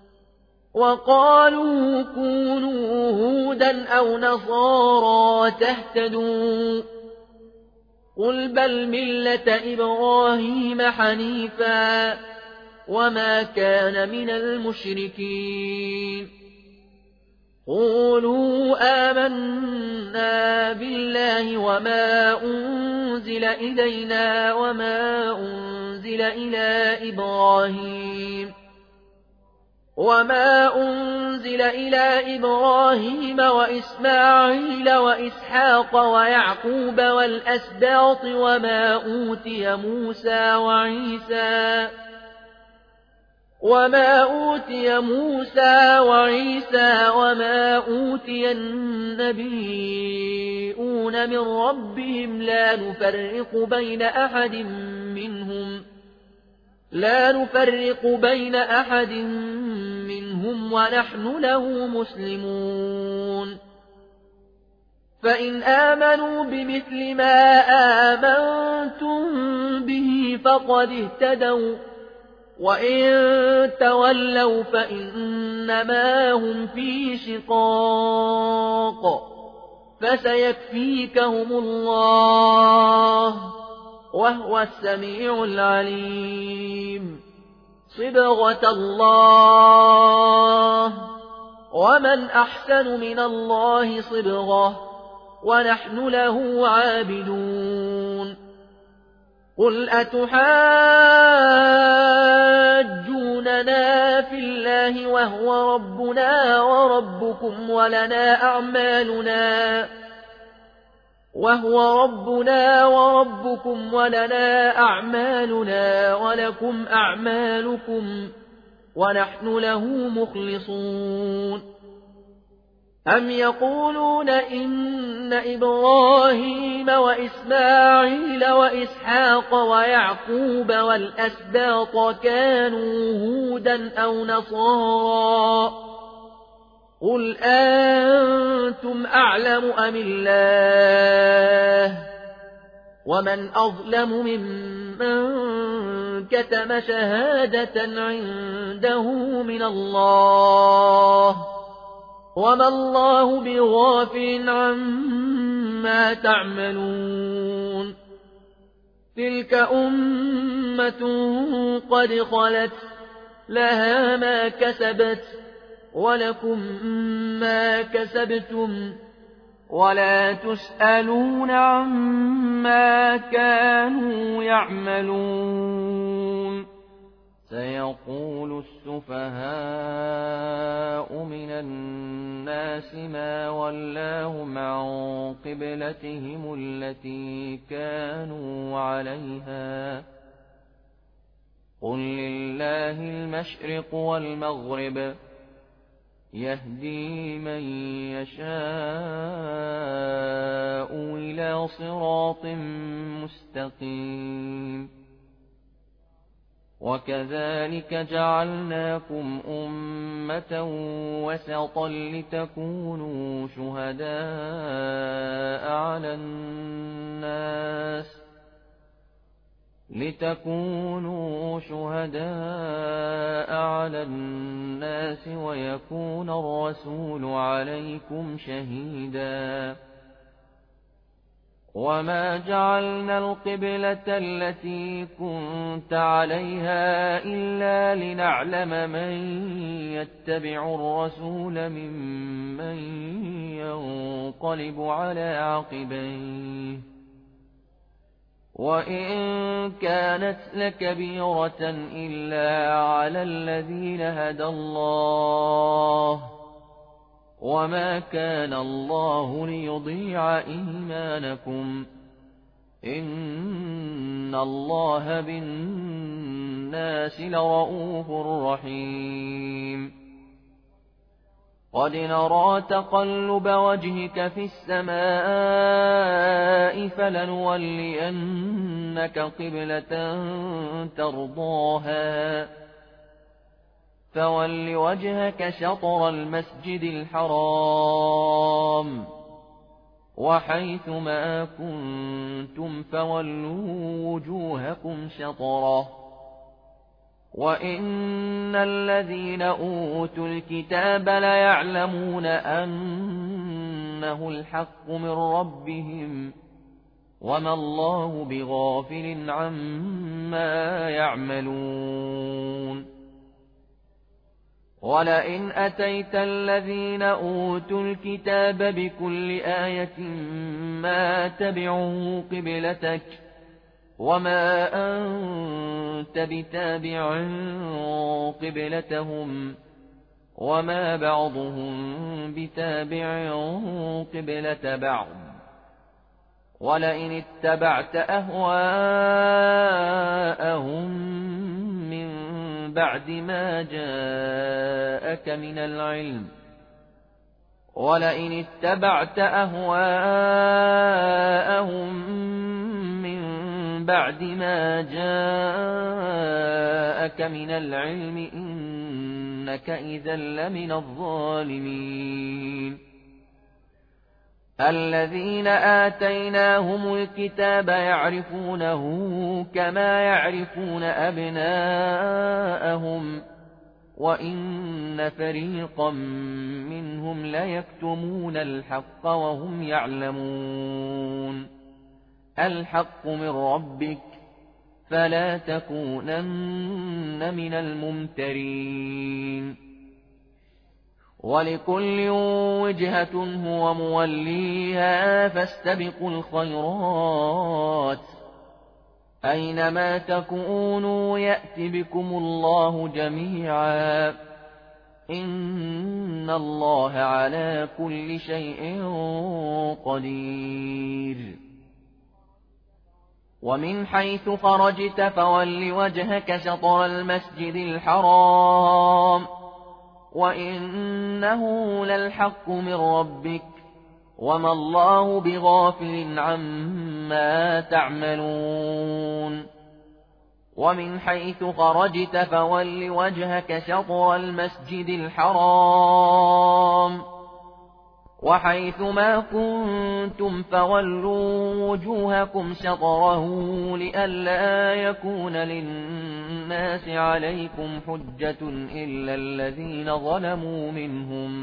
وقالوا كونوا هودا أو نصارى تهتدوا قل بل ملة إبراهيم حنيفا وما كان من المشركين. قولوا آمنا بالله وما أنزل إلينا وما أنزل إلى إبراهيم وما أنزل إلى إبراهيم وإسماعيل وإسحاق ويعقوب والأسباط وما أوتي موسى وعيسى وما أوتي موسى وعيسى وما أوتي النبيون من ربهم لا نفرق بين أحد منهم لا نفرق بين أحد منهم ونحن له مسلمون فإن آمنوا بمثل ما آمنتم به فقد اهتدوا وإن تولوا فإنما هم في شقاق فسيكفيكهم الله وهو السميع العليم صبغة الله ومن أحسن من الله صبغة ونحن له عابدون قل أتحاجوننا في الله وهو ربنا وربكم ولنا أعمالنا وهو ربنا وربكم ولنا أعمالنا ولكم أعمالكم ونحن له مخلصون أم يقولون إن إبراهيم وإسماعيل وإسحاق ويعقوب والأسباط كانوا هودا أو نصارى قل أنتم أعلم أم الله ومن أظلم ممن كتم شهادة عنده من الله وما الله بغافل عما تعملون تلك أمة قد خلت لها ما كسبت ولكم ما كسبتم ولا تسألون عما كانوا يعملون سيقول السفهاء من الناس ما ولاهم عن قبلتهم التي كانوا عليها قل لله المشرق والمغرب يهدي من يشاء إلى صراط مستقيم وكذلك جعلناكم أمة وسطا لتكونوا شهداء على الناس لتكونوا شهداء على الناس ويكون الرسول عليكم شهيدا وما جعلنا القبلة التي كنت عليها إلا لنعلم من يتبع الرسول ممن ينقلب على عقبيه وإن كانت لكبيرة إلا على الذين هدى الله وما كان الله ليضيع إيمانكم إن الله بالناس لرؤوف رحيم قد نرى تقلب وجهك في السماء فلنولينك قبلة ترضاها فول وجهك شطر المسجد الحرام وحيث ما كنتم فولوا وجوهكم شطره وإن الذين أوتوا الكتاب ليعلمون أنه الحق من ربهم وما الله بغافل عما يعملون ولئن أتيت الذين أوتوا الكتاب بكل آية ما تبعوا قبلتك وما أنت بتابع قبلتهم وما بعضهم بتابع قبلة بعض ولئن اتبعت أهواءهم من بعد ما جاءك من العلم ولئن اتبعت أهواءهم من بعد ما جاءك من العلم إنك إذا لمن الظالمين الذين آتيناهم الكتاب يعرفونه كما يعرفون أبناءهم وإن فريقا منهم ليكتمون الحق وهم يعلمون الحق من ربك فلا تكونن من الممترين ولكل وجهة هو موليها فاستبقوا الخيرات أينما تكونوا يأت بكم الله جميعا إن الله على كل شيء قدير ومن حيث خرجت فول وجهك شطر المسجد الحرام وإنه للحق من ربك وما الله بغافل عما تعملون ومن حيث خرجت فول وجهك شطر المسجد الحرام وحيث ما كنتم فولوا وجوهكم شطره لئلا يكون للناس عليكم حجة إلا الذين ظلموا منهم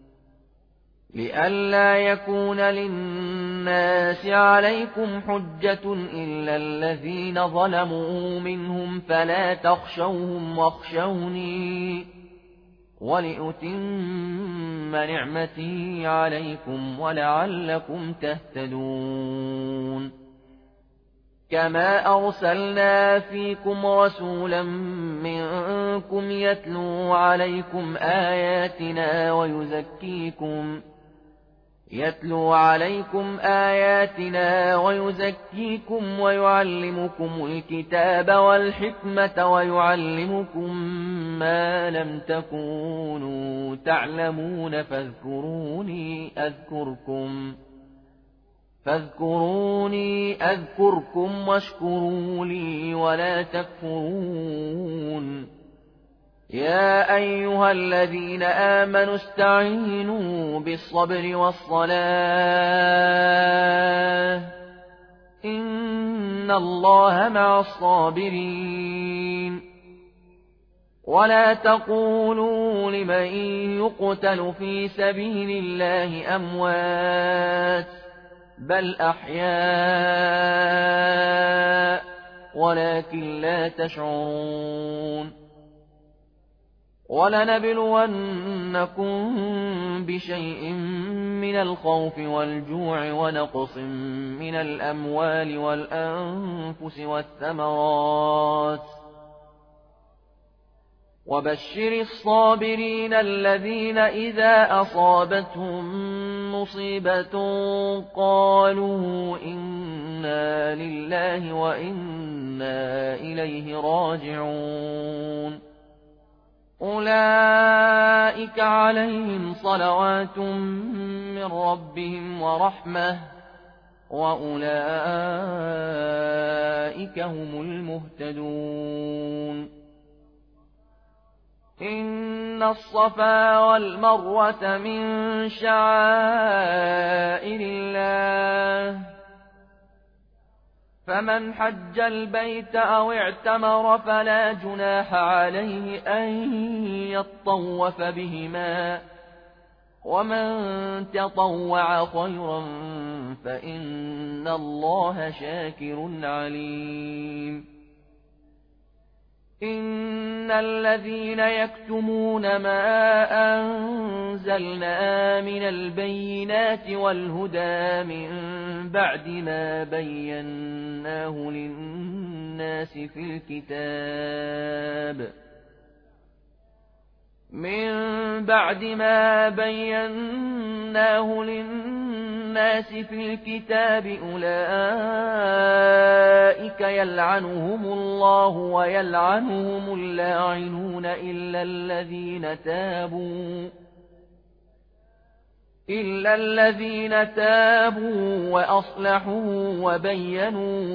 لئلا يكون للناس عليكم حجة إلا الذين ظلموا منهم فلا تخشوهم واخشوني ولأتم نعمتي عليكم ولعلكم تهتدون كما أرسلنا فيكم رسولا منكم يتلو عليكم آياتنا ويزكيكم يتلو عليكم آياتنا ويزكيكم ويعلمكم الكتاب والحكمة ويعلمكم ما لم تكونوا تعلمون فاذكروني أذكركم فاذكروني أذكركم واشكروا لي ولا تكفرون يا أيها الذين آمنوا استعينوا بالصبر والصلاة إن الله مع الصابرين ولا تقولوا لمن يقتل في سبيل الله أموات بل أحياء ولكن لا تشعرون ولنبلونكم بشيء من الخوف والجوع ونقص من الأموال والأنفس والثمرات وبشر الصابرين الذين إذا أصابتهم مصيبة قالوا إنا لله وإنا إليه راجعون أولئك عليهم صلوات من ربهم ورحمة وأولئك هم المهتدون إن الصفا والمروة من شعائر الله فمن حج البيت أو اعتمر فلا جناح عليه أن يطوف بهما ومن تطوع خيرا فإن الله شاكر عليم إن الذين يكتمون ما أنزلنا من البينات والهدى من بعد ما بيناه للناس في الكتاب من بعد ما بيناه للناس في الكتاب أولئك يلعنهم الله ويلعنهم اللاعنون إلا الذين تابوا إلا الذين تابوا وأصلحوا وبينوا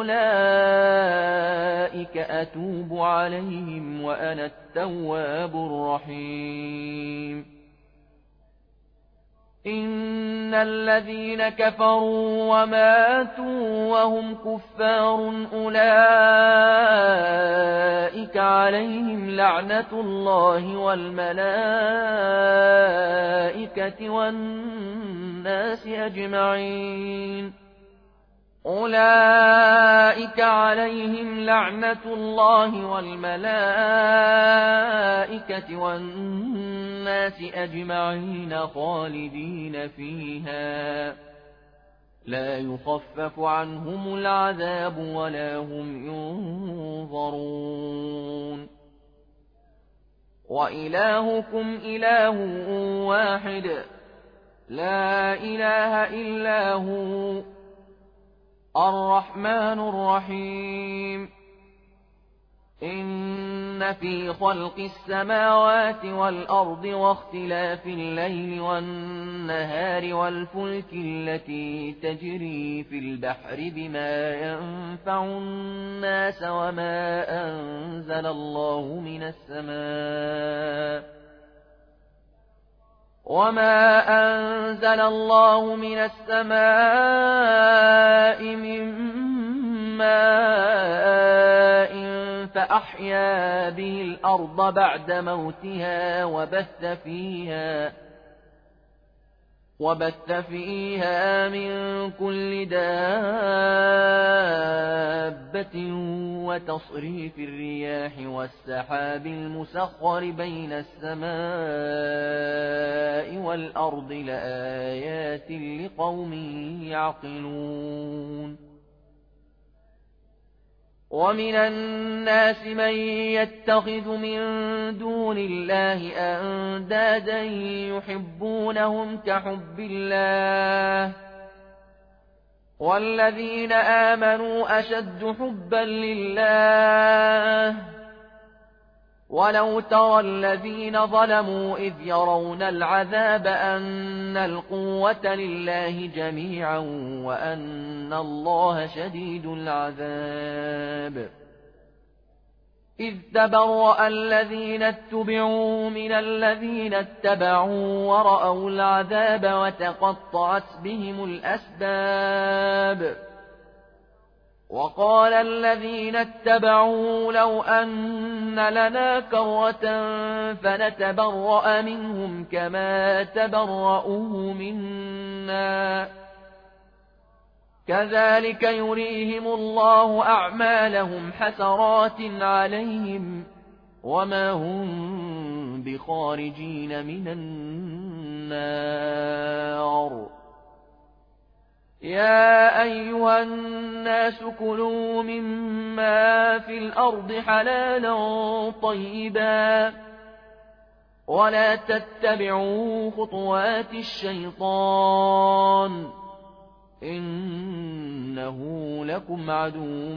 فأولئك أتوب عليهم وأنا التواب الرحيم إن الذين كفروا وماتوا وهم كفار أولئك عليهم لعنة الله والملائكة والناس أجمعين أولئك عليهم لعنة الله والملائكة والناس أجمعين خالدين فيها لا يخفف عنهم العذاب ولا هم ينظرون وإلهكم إله واحد لا إله إلا هو الرحمن الرحيم إن في خلق السماوات والأرض واختلاف الليل والنهار والفلك التي تجري في البحر بما ينفع الناس وما أنزل الله من السماء وما أنزل الله من السماء من ماء فأحيا به الأرض بعد موتها وبث فيها وبث فيها من كل دابة وتصريف الرياح والسحاب المسخر بين السماء والأرض لآيات لقوم يعقلون ومن الناس من يتخذ من دون الله أندادا يحبونهم كحب الله والذين آمنوا أشد حبا لله ولو ترى الذين ظلموا إذ يرون العذاب أن القوة لله جميعا وأن الله شديد العذاب إذ تبرأ الذين اتبعوا من الذين اتبعوا ورأوا العذاب وتقطعت بهم الأسباب وقال الذين اتبعوا لو أن لنا كرة فنتبرأ منهم كما تبرؤوا منا كذلك يريهم الله أعمالهم حسرات عليهم وما هم بخارجين من النار يا أيها الناس كلوا مما في الأرض حلالا طيبا ولا تتبعوا خطوات الشيطان إنه لكم عدو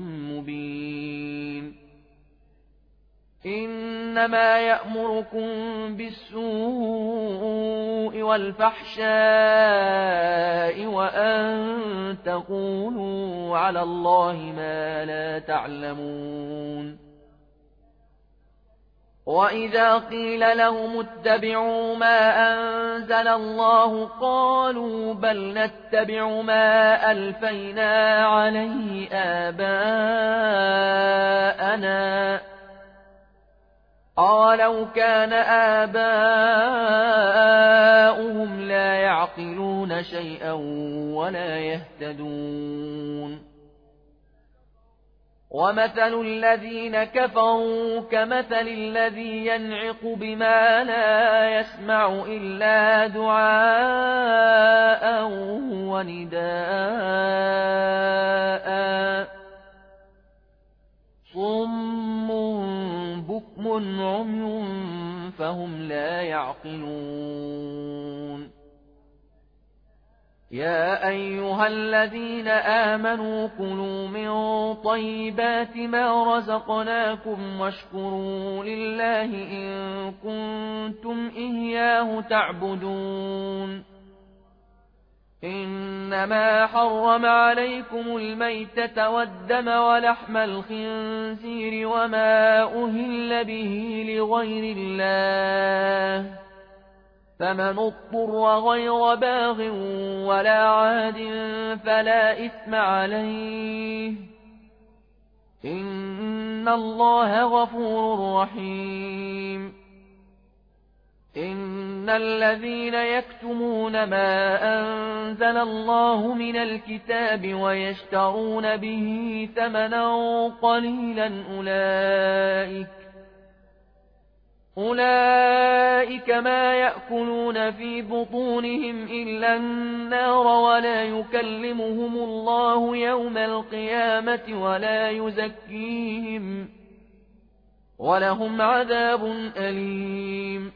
مبين إنما يأمركم بالسوء والفحشاء وأن تقولوا على الله ما لا تعلمون وإذا قيل لهم اتبعوا ما أنزل الله قالوا بل نتبع ما ألفينا عليه آباءنا أولو كان آباؤهم لا يعقلون شيئا ولا يهتدون ومثل الذين كفروا كمثل الذي ينعق بما لا يسمع إلا دعاء ونداء صم بكم عمي فهم لا يعقلون يا أيها الذين آمنوا كلوا من طيبات ما رزقناكم واشكروا لله إن كنتم إياه تعبدون إنما حرم عليكم الميتة والدم ولحم الخنزير وما أهل به لغير الله فمن اضطر غير باغ ولا عاد فلا إثم عليه إن الله غفور رحيم إن الذين يكتمون ما أنزل الله من الكتاب ويشترون به ثمنا قليلا أولئك أولئك ما يأكلون في بطونهم إلا النار ولا يكلمهم الله يوم القيامة ولا يزكيهم ولهم عذاب أليم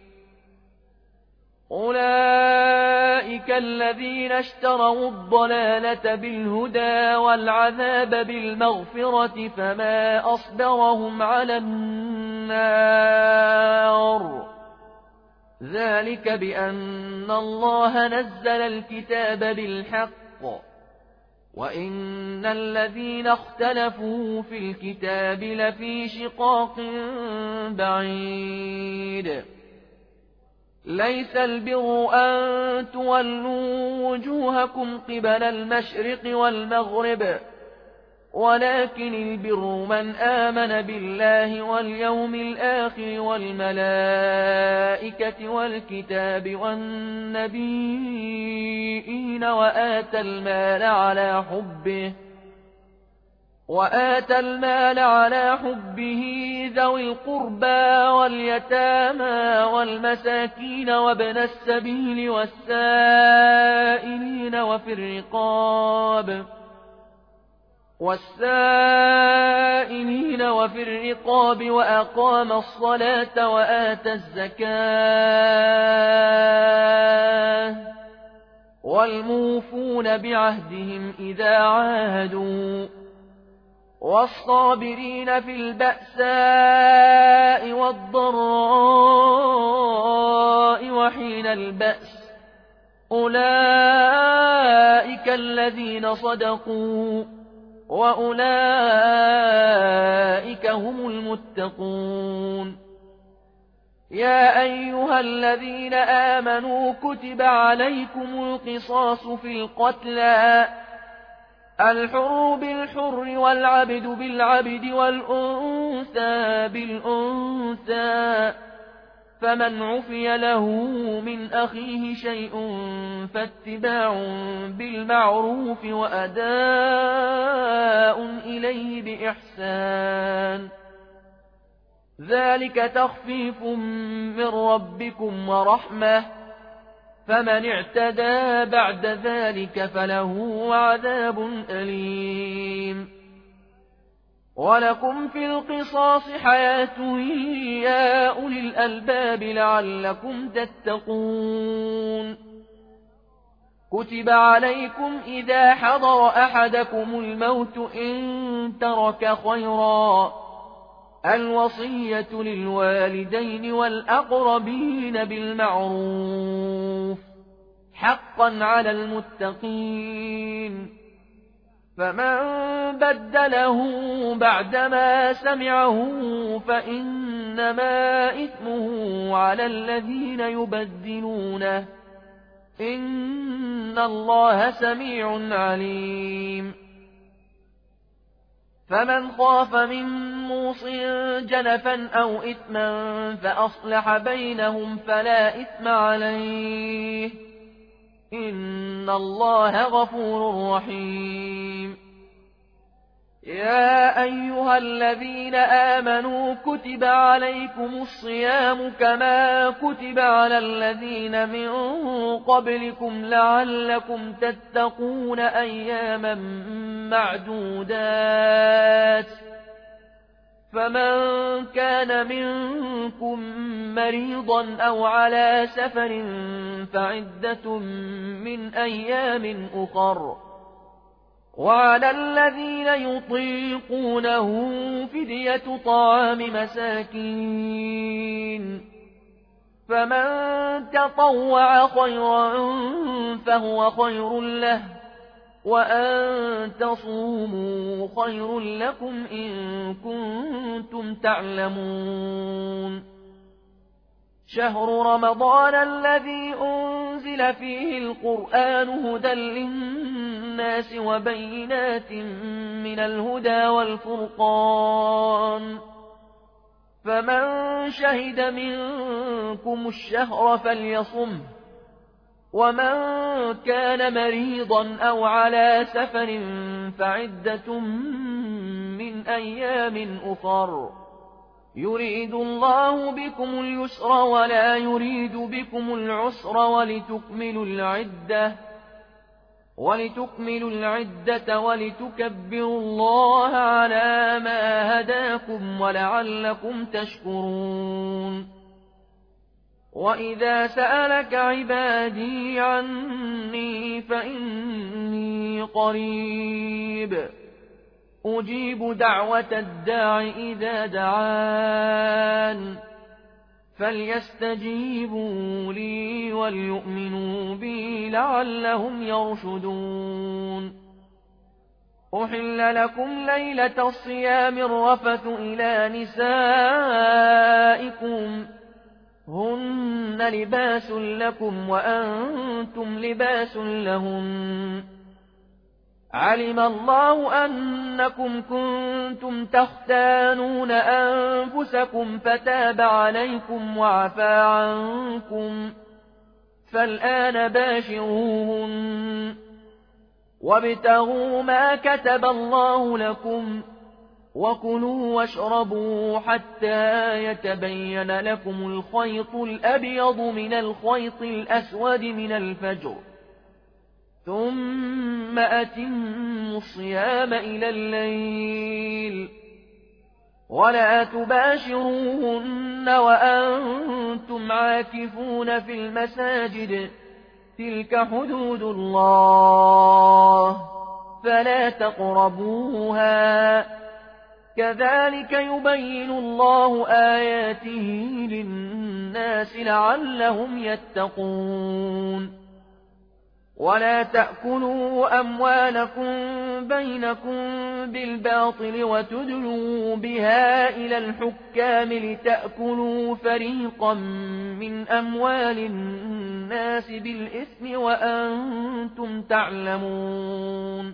أولئك الذين اشتروا الضلالة بالهدى والعذاب بالمغفرة فما أصبرهم على النار ذلك بأن الله نزل الكتاب بالحق وإن الذين اختلفوا في الكتاب لفي شقاق بعيد ليس البر أن تولوا وجوهكم قبل المشرق والمغرب ولكن البر من آمن بالله واليوم الآخر والملائكة والكتاب والنبيين وآتى المال على حبه وآتى المال على حبه ذوي القربى واليتامى والمساكين وابن السبيل والسائلين وفي الرقاب والسائلين وفي الرقاب وأقام الصلاة وآتى الزكاة والموفون بعهدهم إذا عاهدوا والصابرين في البأساء والضراء وحين البأس أولئك الذين صدقوا وأولئك هم المتقون يا أيها الذين آمنوا كتب عليكم القصاص في القتلى الحر بالحر والعبد بالعبد والأنثى بالأنثى فمن عفي له من أخيه شيء فاتباع بالمعروف وأداء إليه بإحسان ذلك تخفيف من ربكم ورحمة فمن اعتدى بعد ذلك فله عذاب أليم ولكم في القصاص حياة يا أولي الألباب لعلكم تتقون كتب عليكم إذا حضر أحدكم الموت إن ترك خيرا الوصية للوالدين والأقربين بالمعروف حقا على المتقين فمن بدله بعدما سمعه فإنما إثمه على الذين يبدلونه إن الله سميع عليم فمن خاف من موص جنفا أو إثما فأصلح بينهم فلا إثم عليه إن الله غفور رحيم يا أيها الذين آمنوا كتب عليكم الصيام كما كتب على الذين من قبلكم لعلكم تتقون أياما معدودات فمن كان منكم مريضا أو على سفر فعدة من أيام أخر وعلى الذين يطيقونه فدية طعام مساكين فمن تطوع خيرا فهو خير له وأن تصوموا خير لكم إن كنتم تعلمون شهر رمضان الذي أنزل فيه القرآن هدى للناس وبينات من الهدى والفرقان فمن شهد منكم الشهر فليصمه ومن كان مريضا أو على سفر فعدة من أيام أخر يريد الله بكم اليسر ولا يريد بكم العسر ولتكملوا العدة ولتكملوا العدة ولتكبروا الله على ما هداكم ولعلكم تشكرون وإذا سألك عبادي عني فإني قريب أجيب دعوة الداع إذا دعان فليستجيبوا لي وليؤمنوا بي لعلهم يرشدون أحل لكم ليلة الصيام الرفث إلى نسائكم هن لباس لكم وأنتم لباس لهن علم الله أنكم كنتم تختانون أنفسكم فتاب عليكم وعفى عنكم فالآن باشروهن وابتغوا ما كتب الله لكم وكلوا واشربوا حتى يتبين لكم الخيط الأبيض من الخيط الأسود من الفجر ثم أتموا الصيام إلى الليل ولا تباشروهن وأنتم عاكفون في المساجد تلك حدود الله فلا تقربوها كذلك يبين الله آياته للناس لعلهم يتقون ولا تأكلوا أموالكم بينكم بالباطل وتدلوا بها إلى الحكام لتأكلوا فريقا من أموال الناس بالإثم وأنتم تعلمون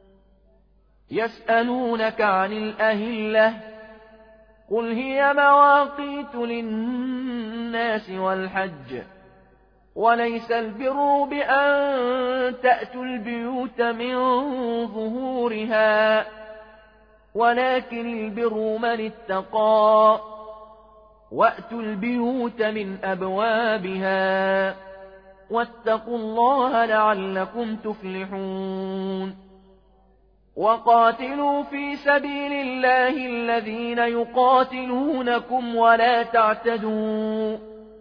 يسألونك عن الأهلة قل هي مواقيت للناس والحج وليس البر بأن تأتوا البيوت من ظهورها ولكن البر من اتقى وأتوا البيوت من أبوابها واتقوا الله لعلكم تفلحون وقاتلوا في سبيل الله الذين يقاتلونكم ولا تعتدوا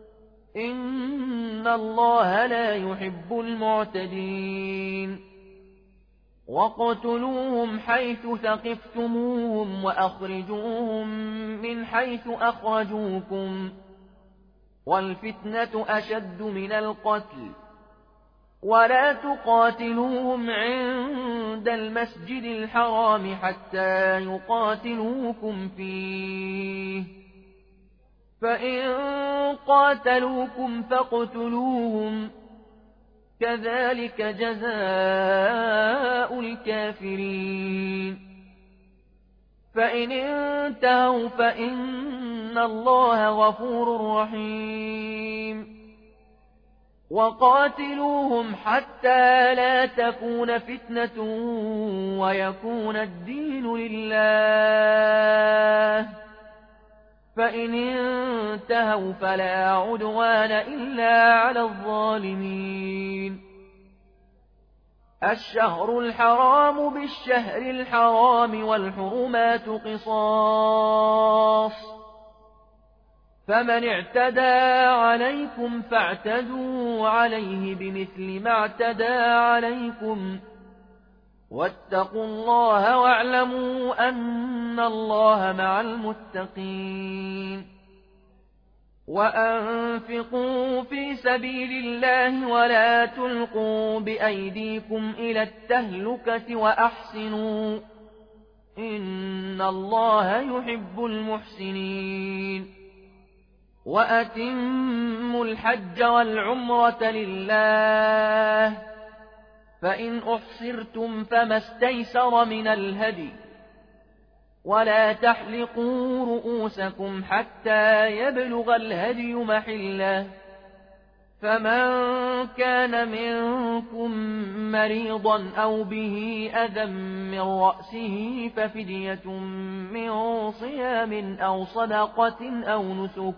إن الله لا يحب المعتدين وقتلوهم حيث ثقفتموهم وأخرجوهم من حيث أخرجوكم والفتنة أشد من القتل ولا تقاتلوهم عند المسجد الحرام حتى يقاتلوكم فيه فإن قاتلوكم فاقتلوهم كذلك جزاء الكافرين فإن انتهوا فإن الله غفور رحيم وقاتلوهم حتى لا تكون فتنة ويكون الدين لله فإن انتهوا فلا عدوان إلا على الظالمين الشهر الحرام بالشهر الحرام والحرمات قصاص، فمن اعتدى عليكم فاعتدوا عليه بمثل ما اعتدى عليكم، واتقوا الله واعلموا أن الله مع المتقين. وأنفقوا في سبيل الله ولا تلقوا بأيديكم إلى التهلكة وأحسنوا إن الله يحب المحسنين. وأتموا الحج والعمرة لله، فإن أحصرتم فما استيسر من الهدي، ولا تحلقوا رؤوسكم حتى يبلغ الهدي محله، فمن كان منكم مريضا أو به أذى من رأسه ففدية من صيام أو صدقة أو نسك،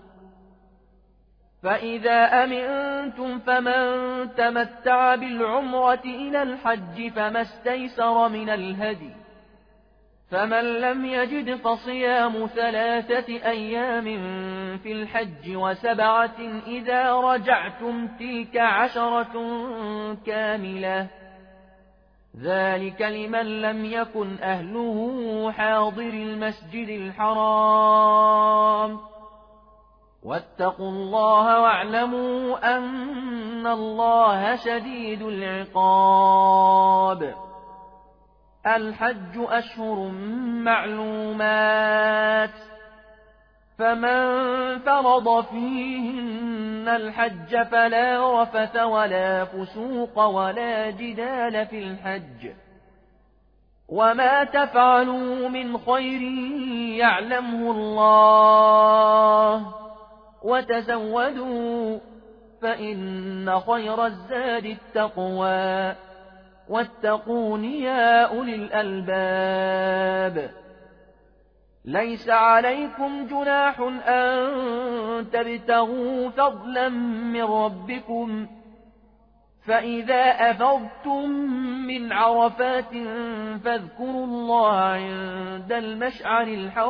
فإذا أمنتم فمن تمتع بالعمرة إلى الحج فما استيسر من الهدي، فمن لم يجد فصيام ثلاثة أيام في الحج وسبعة إذا رجعتم تلك عشرة كاملة، ذلك لمن لم يكن أهله حاضر المسجد الحرام. واتقوا الله واعلموا أن الله شديد العقاب. الحج أشهر معلومات، فمن فرض فيهن الحج فلا رفث ولا فسوق ولا جدال في الحج، وما تفعلوا من خير يعلمه الله، وتزودوا فإن خير الزاد التقوى، واتقون يا أولي الألباب. ليس عليكم جناح أن تبتغوا فضلا من ربكم، فإذا أفضتم من عرفات فاذكروا الله عند المشعر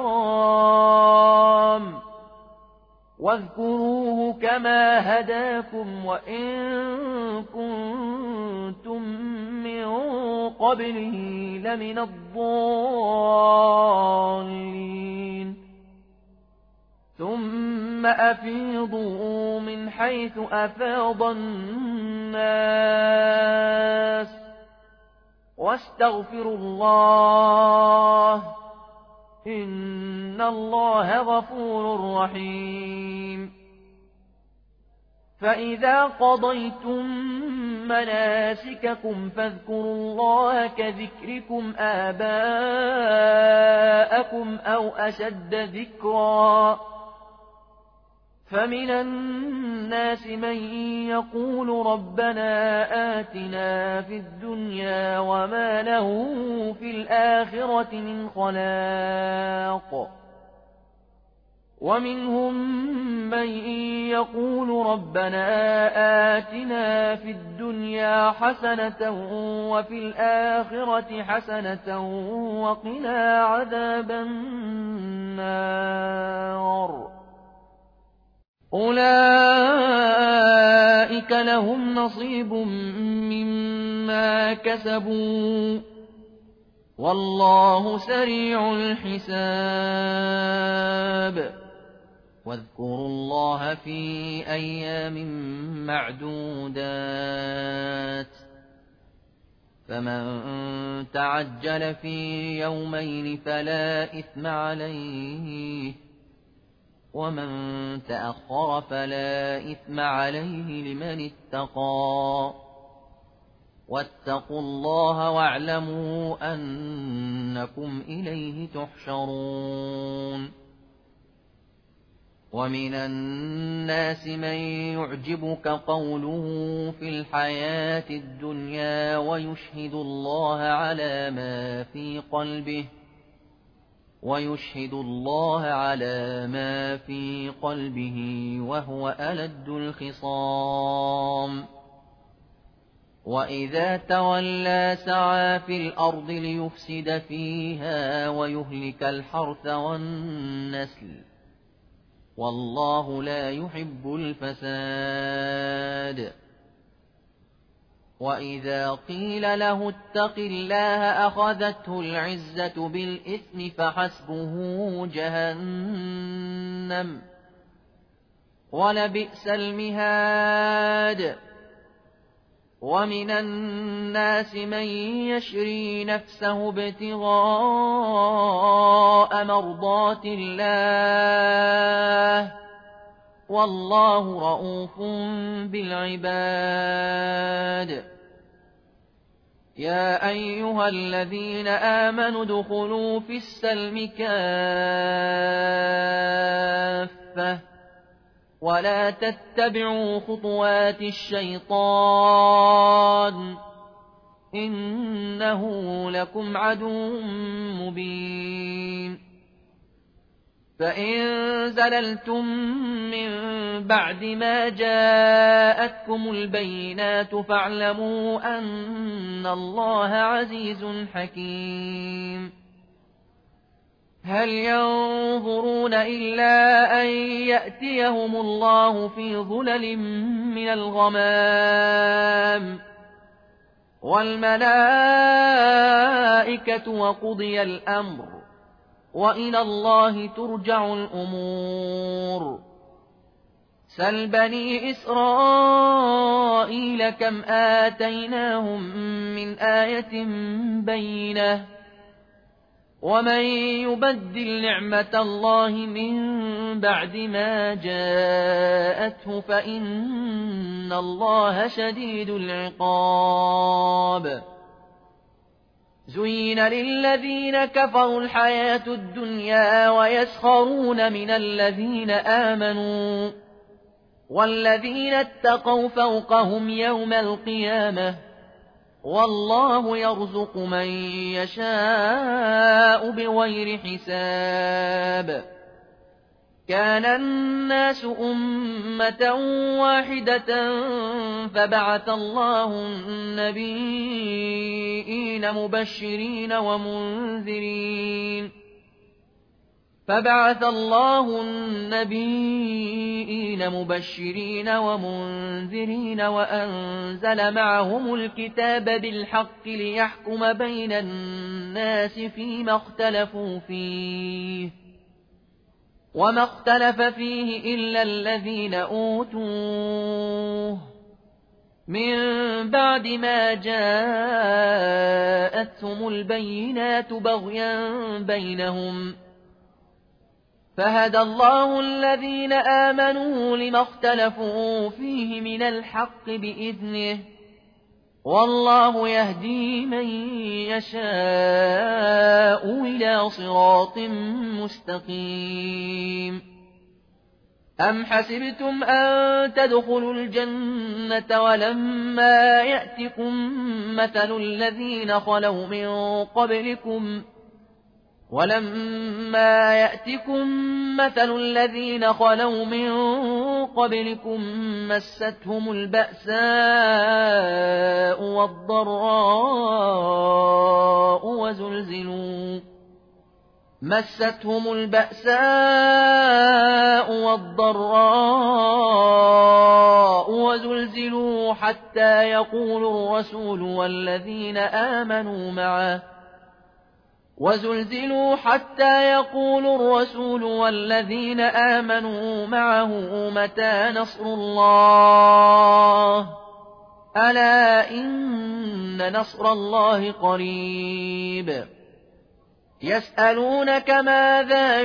الحرام، واذكروه كما هداكم وإن كنتم من قبله لمن الضالين. ثم أفيضوا من حيث أفاض الناس واستغفروا الله إن الله غفور رحيم. فإذا قضيتم مناسككم فاذكروا الله كذكركم آباءكم أو أشد ذكرا، فمن الناس من يقول ربنا آتنا في الدنيا وما له في الآخرة من خلاق، ومنهم من يقول ربنا آتنا في الدنيا حسنة وفي الآخرة حسنة وقنا عذاب النار. أولئك لهم نصيب مما كسبوا والله سريع الحساب. واذكروا الله في أيام معدودات، فمن تعجل في يومين فلا إثم عليه، ومن تأخر فلا إثم عليه لمن اتقى. واتقوا الله واعلموا أنكم إليه تحشرون. ومن الناس من يعجبك قوله في الحياة الدنيا ويشهد الله على ما في قلبه ويشهد الله على ما في قلبه وهو ألد الخصام. وإذا تولى سعى في الأرض ليفسد فيها ويهلك الحرث والنسل والله لا يحب الفساد. وإذا قيل له اتق الله أخذته العزة بالإثم فحسبه جهنم ولبئس المهاد. ومن الناس من يشري نفسه ابتغاء مرضات الله والله رءوف بالعباد. يا أيها الذين آمنوا ادخلوا في السلم كافة ولا تتبعوا خطوات الشيطان إنه لكم عدو مبين. فإن زللتم من بعد ما جاءتكم البينات فاعلموا أن الله عزيز حكيم. هل ينظرون إلا أن يأتيهم الله في ظلل من الغمام والملائكة وقضي الأمر وإلى الله ترجع الأمور. سل بني إسرائيل كم آتيناهم من آية بينة ومن يبدل نعمة الله من بعد ما جاءته فإن الله شديد العقاب. زين للذين كفروا الحياة الدنيا ويسخرون من الذين آمنوا والذين اتقوا فوقهم يوم القيامة والله يرزق من يشاء بغير حساب. كان الناس أمة واحدة فبعث الله النبيين مبشرين ومنذرين فبعث الله النبيين مبشرين ومنذرين وأنزل معهم الكتاب بالحق ليحكم بين الناس فيما اختلفوا فيه وما اختلف فيه إلا الذين أوتوه من بعد ما جاءتهم البينات بغيا بينهم فهدى الله الذين آمنوا لما اختلفوا فيه من الحق بإذنه والله يهدي من يشاء إلى صراط مستقيم. أم حسبتم أن تدخلوا الجنة ولما يأتكم مثل الذين خلوا من قبلكم ولما يأتكم مثل الذين خلوا من قبلكم مستهم البأساء والضراء وزلزلوا مستهم البأساء والضراء وزلزلوا حتى يقول الرسول والذين آمنوا معه وزلزلوا حتى يقول الرسول والذين آمنوا معه متى نصر الله ألا إن نصر الله قريب. يسألونك ماذا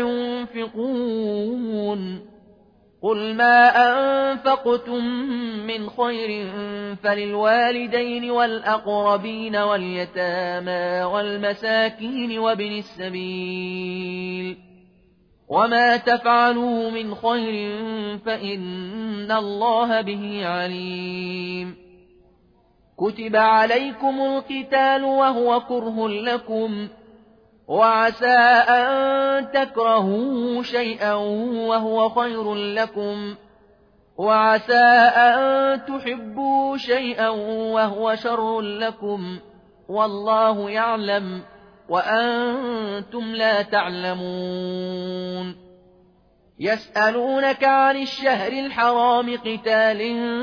ينفقون قل ما أنفقتم من خير فللوالدين والأقربين واليتامى والمساكين وابن السبيل وما تفعلوا من خير فإن الله به عليم. كتب عليكم القتال وهو كره لكم وعسى أن تكرهوا شيئا وهو خير لكم وعسى أن تحبوا شيئا وهو شر لكم والله يعلم وأنتم لا تعلمون يسألونك عن الشهر الحرام قتال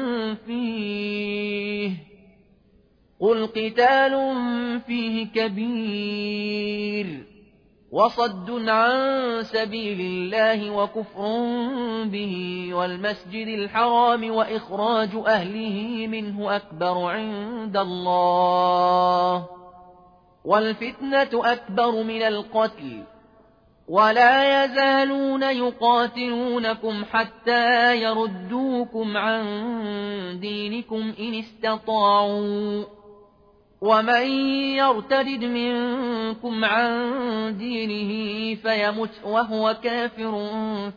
فيه قل قتال فيه كبير وصد عن سبيل الله وكفر به والمسجد الحرام وإخراج أهله منه أكبر عند الله والفتنة أكبر من القتل ولا يزالون يقاتلونكم حتى يردوكم عن دينكم إن استطاعوا ومن يرتد منكم عن دينه فيمت وهو كافر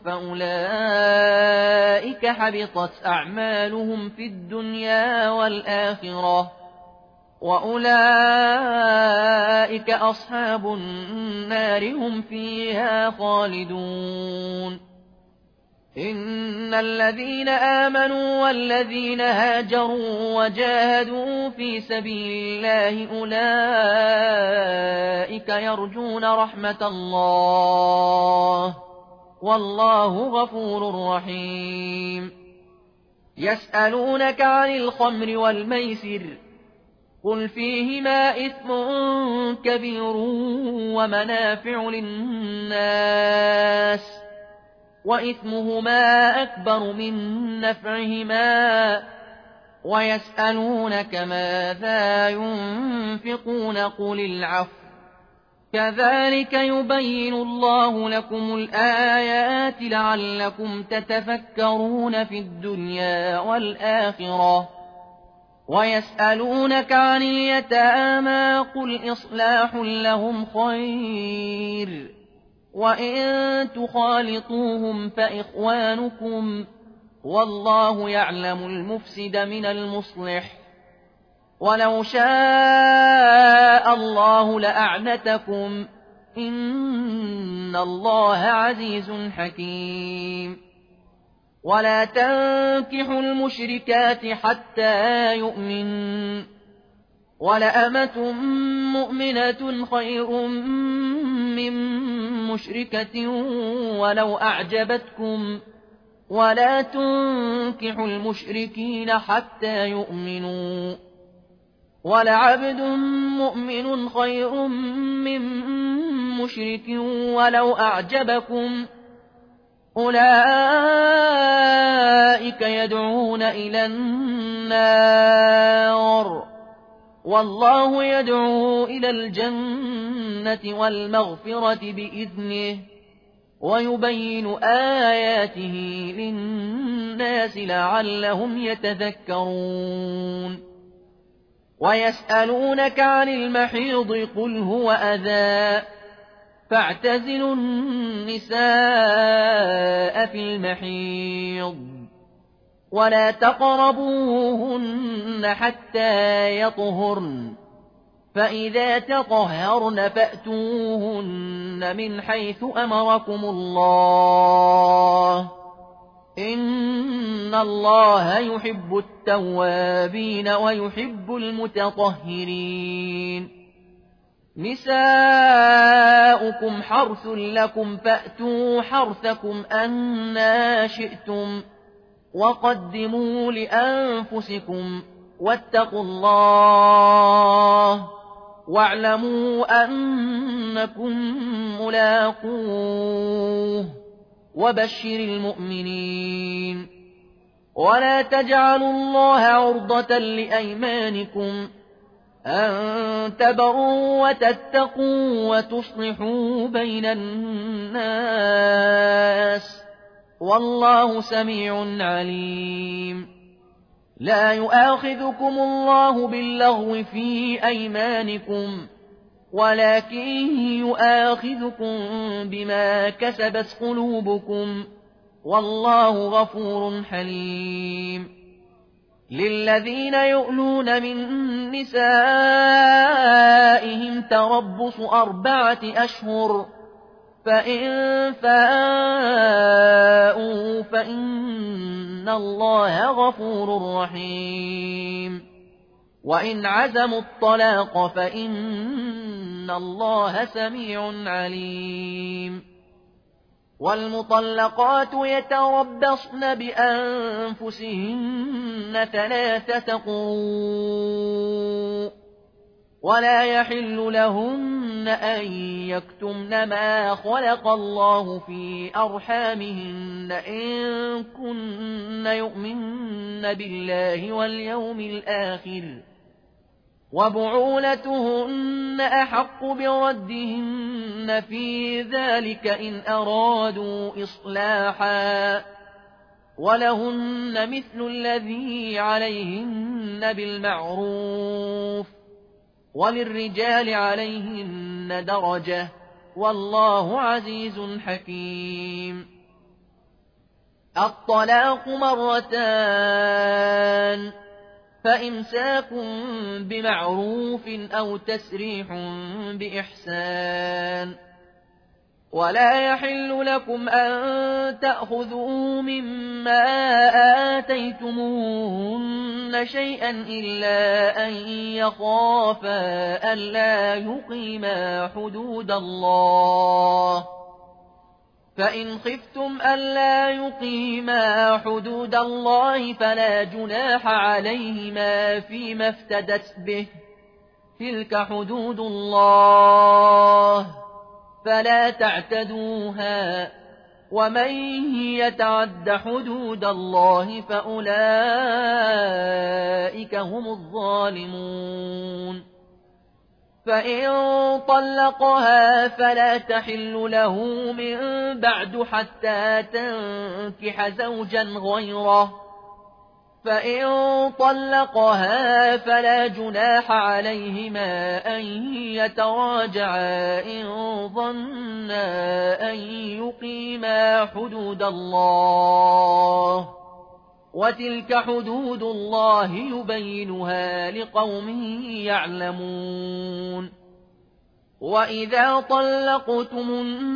فأولئك حبطت أعمالهم في الدنيا والآخرة وأولئك أصحاب النار هم فيها خالدون إن الذين آمنوا والذين هاجروا وجاهدوا في سبيل الله أولئك يرجون رحمة الله والله غفور رحيم يسألونك عن الخمر والميسر قل فيهما إثم كبير ومنافع للناس وإثمهما أكبر من نفعهما ويسألونك ماذا ينفقون قل العفو كذلك يبين الله لكم الآيات لعلكم تتفكرون في الدنيا والآخرة ويسألونك عن اليتامى قل إصلاح لهم خير وإن تخالطوهم فإخوانكم والله يعلم المفسد من المصلح ولو شاء الله لأعنتكم إن الله عزيز حكيم ولا تنكحوا المشركات حتى يؤمنوا ولأمة مؤمنة خير من مشركة ولو أعجبتكم ولا تنكحوا المشركين حتى يؤمنوا ولعبد مؤمن خير من مشرك ولو أعجبكم أولئك يدعون إلى النار والله يدعو إلى الجنة والمغفرة بإذنه ويبين آياته للناس لعلهم يتذكرون ويسألونك عن المحيض قل هو أذى فاعتزلوا النساء في المحيض ولا تقربوهن حتى يطهرن فإذا تطهرن فأتوهن من حيث أمركم الله إن الله يحب التوابين ويحب المتطهرين نساؤكم حرث لكم فأتوا حرثكم أنى شئتم وقدموا لأنفسكم واتقوا الله واعلموا أنكم ملاقوه وبشر المؤمنين ولا تجعلوا الله عرضة لأيمانكم أن تبروا وتتقوا وتصلحوا بين الناس والله سميع عليم لا يؤاخذكم الله باللغو في أيمانكم ولكن يؤاخذكم بما كسبت قلوبكم والله غفور حليم للذين يؤلون من نسائهم تربص أربعة أشهر فإن فاءوا فإن إن الله غفور رحيم وإن عزموا الطلاق فإن الله سميع عليم والمطلقات يتربصن بأنفسهن ثلاثة قروء ولا يحل لهن أن يكتمن ما خلق الله في أرحامهن إن كن يؤمن بالله واليوم الآخر وبعولتهن أحق بردهن في ذلك إن أرادوا إصلاحا ولهن مثل الذي عليهن بالمعروف وللرجال عليهن درجة والله عزيز حكيم الطلاق مرتان فإمساك بمعروف أو تسريح بإحسان ولا يحل لكم أن تأخذوا مما آتيتموهن شيئا إلا أن يخافا ألا يقيما حدود الله فإن خفتم ألا يقيما حدود الله فلا جناح عليهما فيما افتدت به تلك حدود الله فلا تعتدوها ومن يتعد حدود الله فأولئك هم الظالمون فإن طلقها فلا تحل له من بعد حتى تنكح زوجا غيره فإن طلقها فلا جناح عليهما أن يتراجعا إن ظنا أن يقيما حدود الله وتلك حدود الله يبينها لقوم يعلمون وإذا طلقتم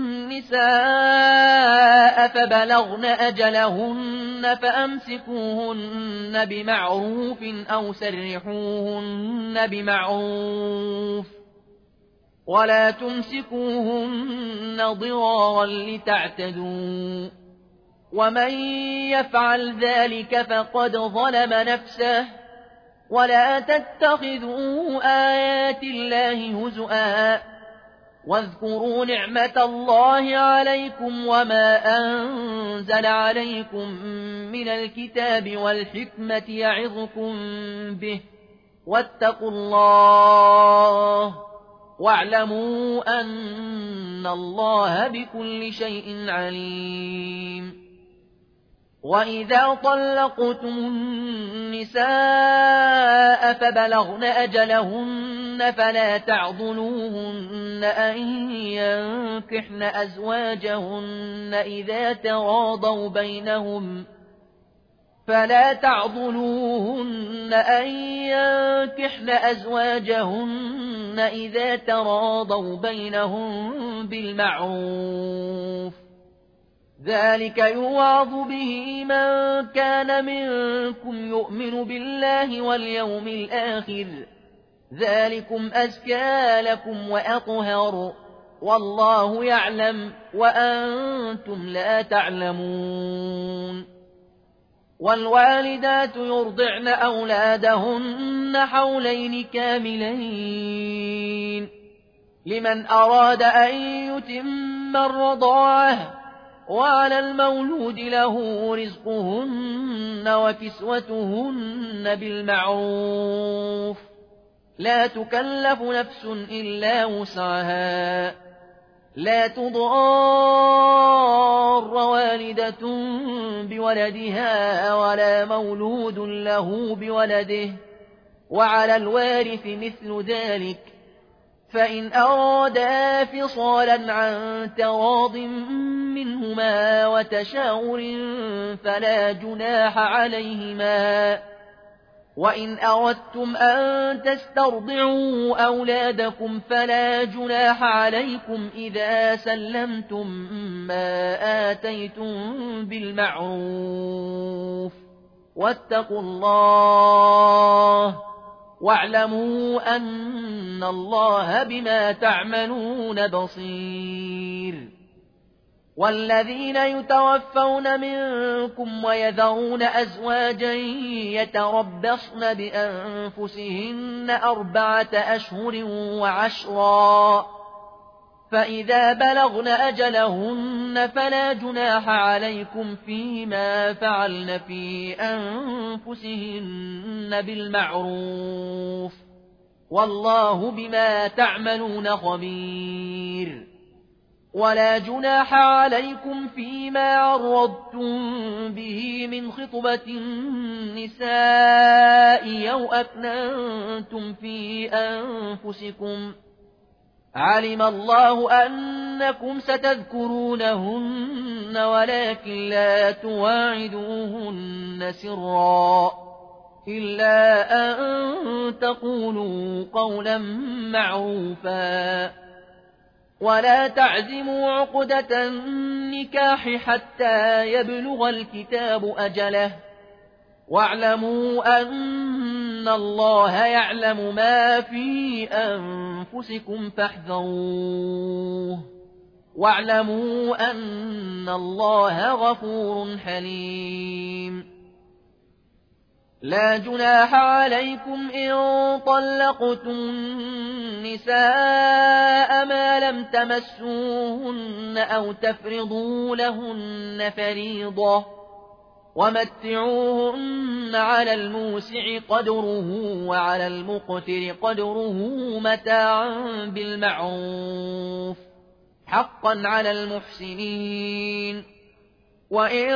النساء فبلغن أجلهن فأمسكوهن بمعروف أو سرحوهن بمعروف ولا تمسكوهن ضرارا لتعتدوا ومن يفعل ذلك فقد ظلم نفسه ولا تتخذوا آيات الله هزؤا واذكروا نعمة الله عليكم وما أنزل عليكم من الكتاب والحكمة يعظكم به واتقوا الله واعلموا أن الله بكل شيء عليم وإذا طلقتم النساء فبلغن أجلهن فلا تعضلوهن أن ينكحن أزواجهن إذا تراضوا بينهم فلا تعضلوهن أن ينكحن أزواجهن إذا تراضوا بينهم بالمعروف ذلك يوعظ به من كان منكم يؤمن بالله واليوم الآخر ذلكم أزكى لكم وأطهر والله يعلم وأنتم لا تعلمون والوالدات يرضعن أولادهن حولين كاملين لمن أراد أن يتم الرضاعة وعلى المولود له رزقهن وكسوتهن بالمعروف لا تكلف نفس إلا وسعها لا تضار والدة بولدها ولا مولود له بولده وعلى الوارث مثل ذلك فإن أرادا فصالا عن تراض منهما وتشاور فلا جناح عليهما وإن أردتم أن تسترضعوا أولادكم فلا جناح عليكم إذا سلمتم ما آتيتم بالمعروف واتقوا الله واعلموا أن الله بما تعملون بصير. والذين يتوفون منكم ويذرون أزواجا يتربصن بأنفسهن أربعة أشهر وعشرا، فإذا بلغن أجلهن فلا جناح عليكم فيما فعلن في أنفسهن بالمعروف، والله بما تعملون خبير. ولا جناح عليكم فيما عرضتم به من خطبة النساء أو أكننتم في أنفسكم، علم الله أنكم ستذكرونهن ولكن لا تواعدوهن سرا إلا أن تقولوا قولا معروفا. ولا تعزموا عقدة النكاح حتى يبلغ الكتاب أجله، واعلموا أن الله يعلم ما في أنفسكم فاحذروه، واعلموا أن الله غفور حليم. لا جناح عليكم إن طلقتم النساء ما لم تمسوهن أو تفرضوا لهن فريضة، ومتعوهن على الموسع قدره وعلى المقتر قدره متاعا بالمعروف حقا على المحسنين. وإن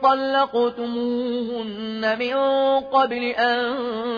طلقتموهن من قبل أن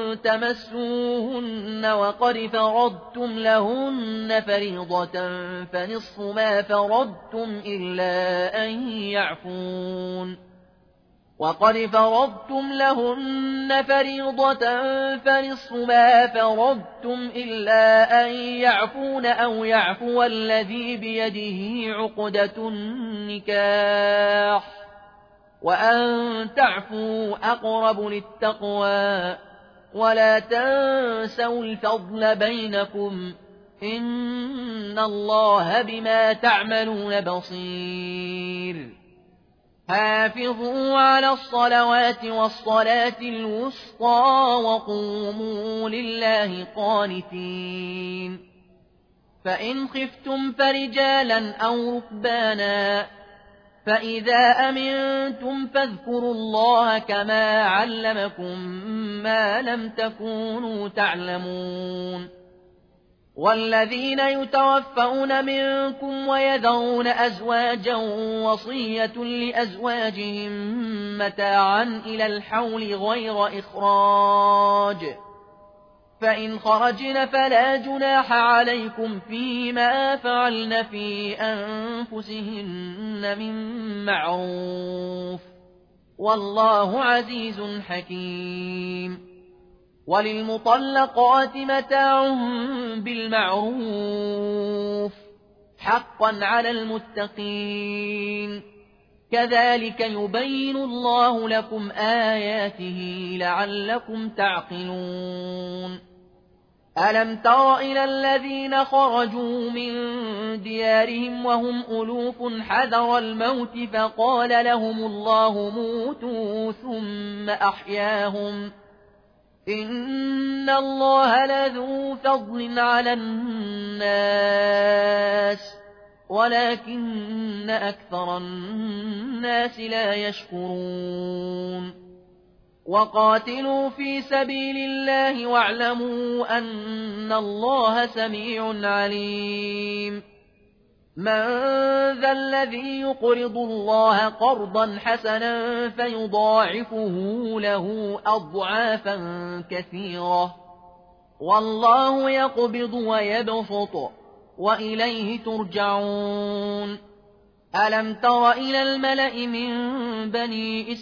تمسوهن وقد فرضتم لهن فريضة فنصف ما فرضتم إلا أن يعفون، وقد فرضتم لهن فريضة فنصف ما فرضتم إلا أن يعفون أو يعفو الذي بيده عقدة النكاح، وأن تعفوا أقرب للتقوى. ولا تنسوا الفضل بينكم، إن الله بما تعملون بصير. حافظوا على الصلوات والصلاة الوسطى وقوموا لله قانتين. فإن خفتم فرجالا أو ركبانا، فإذا أمنتم فاذكروا الله كما علمكم ما لم تكونوا تعلمون. والذين يتوفون منكم ويذرون أزواجا وصية لأزواجهم متاعا إلى الحول غير إخراج، فإن خرجن فلا جناح عليكم فيما فعلن في أنفسهن من معروف، والله عزيز حكيم. وللمطلقات متاع بالمعروف حقا على المتقين، كذلك يبين الله لكم آياته لعلكم تعقلون. ألم تر إلى الذين خرجوا من ديارهم وهم ألوف حذر الموت فقال لهم الله موتوا ثم أحياهم، إن الله لذو فضل على الناس ولكن أكثر الناس لا يشكرون. وقاتلوا في سبيل الله واعلموا أن الله سميع عليم. من ذا الذي يقرض الله قرضا حسنا فيضاعفه له أضعافا كثيرة، والله يقبض ويبسط وإليه ترجعون. ألم تر إلى الملأ من بني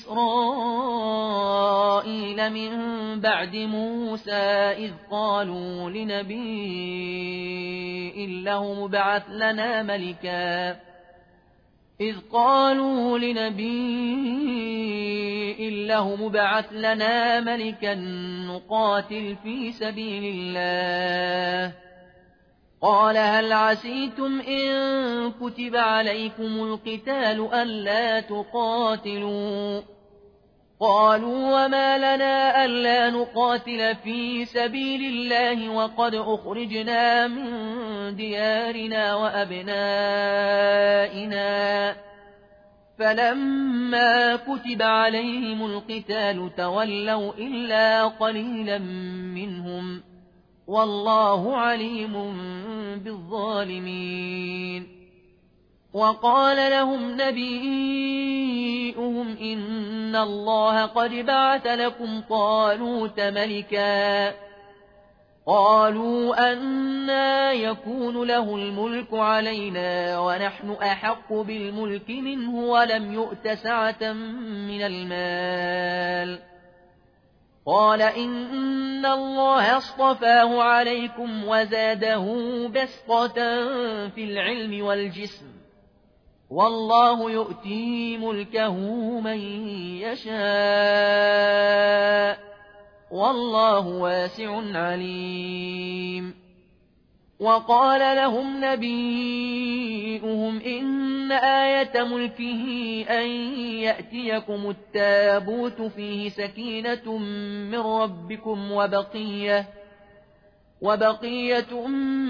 إسرائيل من بعد موسى إذ قالوا لنبي له ابعث لنا ملكا إذ قالوا لنبي لهم ابعث لنا ملكا نقاتل في سبيل الله. قال هل عسيتم إن كتب عليكم القتال ألا تقاتلوا؟ قالوا وما لنا ألا نقاتل في سبيل الله وقد أخرجنا من ديارنا وأبنائنا. فلما كتب عليهم القتال تولوا إلا قليلا منهم والله عليم بالظالمين. وقال لهم نبيئهم إن الله قد بعث لكم طالوت ملكا. قالوا أنى يكون له الملك علينا ونحن أحق بالملك منه ولم يؤت سعة من المال. قال إن الله اصطفاه عليكم وزاده بسطة في العلم والجسم والله يؤتي ملكه من يشاء والله واسع عليم. وقال لهم نبيئهم إن آية ملكه أن يأتيكم التابوت فيه سكينة من ربكم وبقية وبقية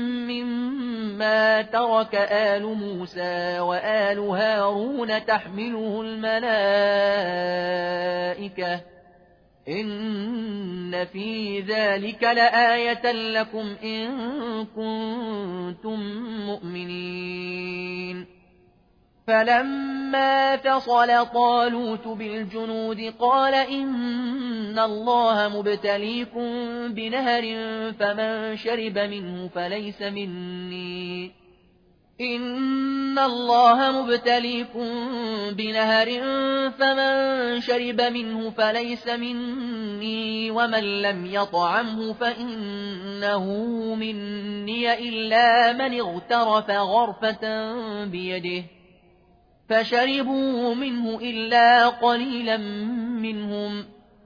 مما ترك آل موسى وآل هارون تحمله الملائكة إن في ذلك لآية لكم إن كنتم مؤمنين. فلما فصل طالوت بالجنود قال إن الله مبتليكم بنهر فمن شرب منه فليس مني إن الله مبتليكم بنهر فمن شرب منه فليس مني ومن لم يطعمه فإنه مني إلا من اغترف غرفة بيده. فشربوا منه إلا قليلا منهم.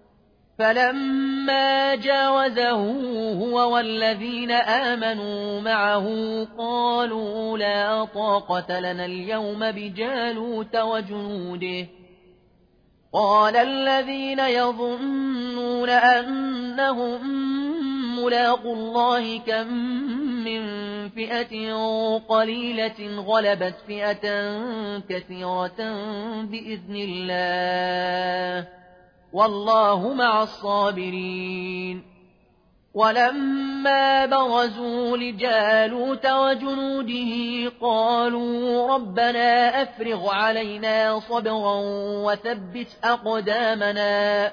فلما جاوزه هو والذين آمنوا معه قالوا لا طاقة لنا اليوم بجالوت وجنوده. قال الذين يظنون أنهم ملاقوا الله كم من فئة قليلة غلبت فئة كثيرة بإذن الله والله مع الصابرين. ولما برزوا لجالوت وجنوده قالوا ربنا أفرغ علينا صبرا وثبت أقدامنا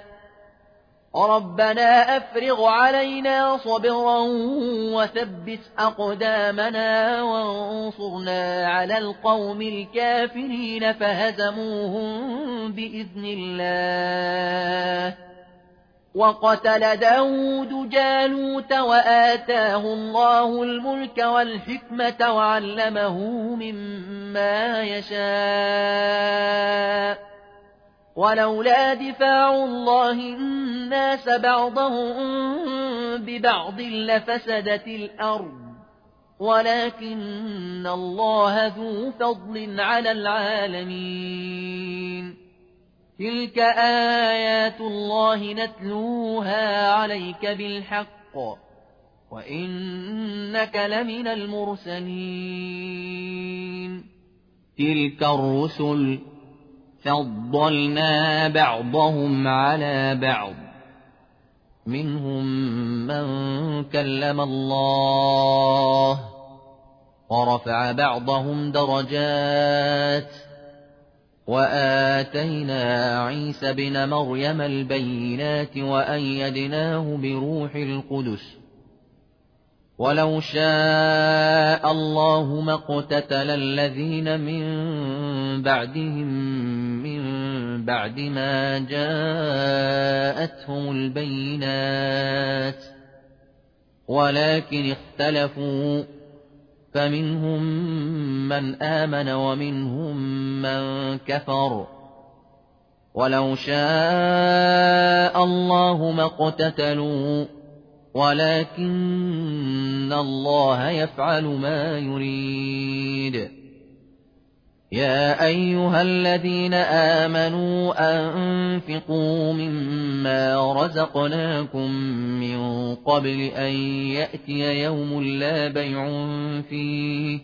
ربنا أفرغ علينا صبرا وثبت أقدامنا وانصرنا على القوم الكافرين فهزموهم بإذن الله. وقتل داود جالوت وآتاه الله الملك والحكمة وعلمه مما يشاء. ولولا دفاع الله الناس بعضهم ببعض لفسدت الأرض ولكن الله ذو فضل على العالمين. تلك آيات الله نتلوها عليك بالحق وإنك لمن المرسلين. تلك الرسل فضلنا بعضهم على بعض منهم من كلم الله ورفع بعضهم درجات وآتينا عيسى بن مريم البينات وأيدناه بروح القدس. ولو شاء الله ما اقتتل الذين من بعدهم من بعد ما جاءتهم البينات ولكن اختلفوا فمنهم من آمن ومنهم من كفر ولو شاء الله ما اقتتلوا ولكن الله يفعل ما يريد. يا أيها الذين آمنوا أنفقوا مما رزقناكم من قبل أن يأتي يوم لا بيع فيه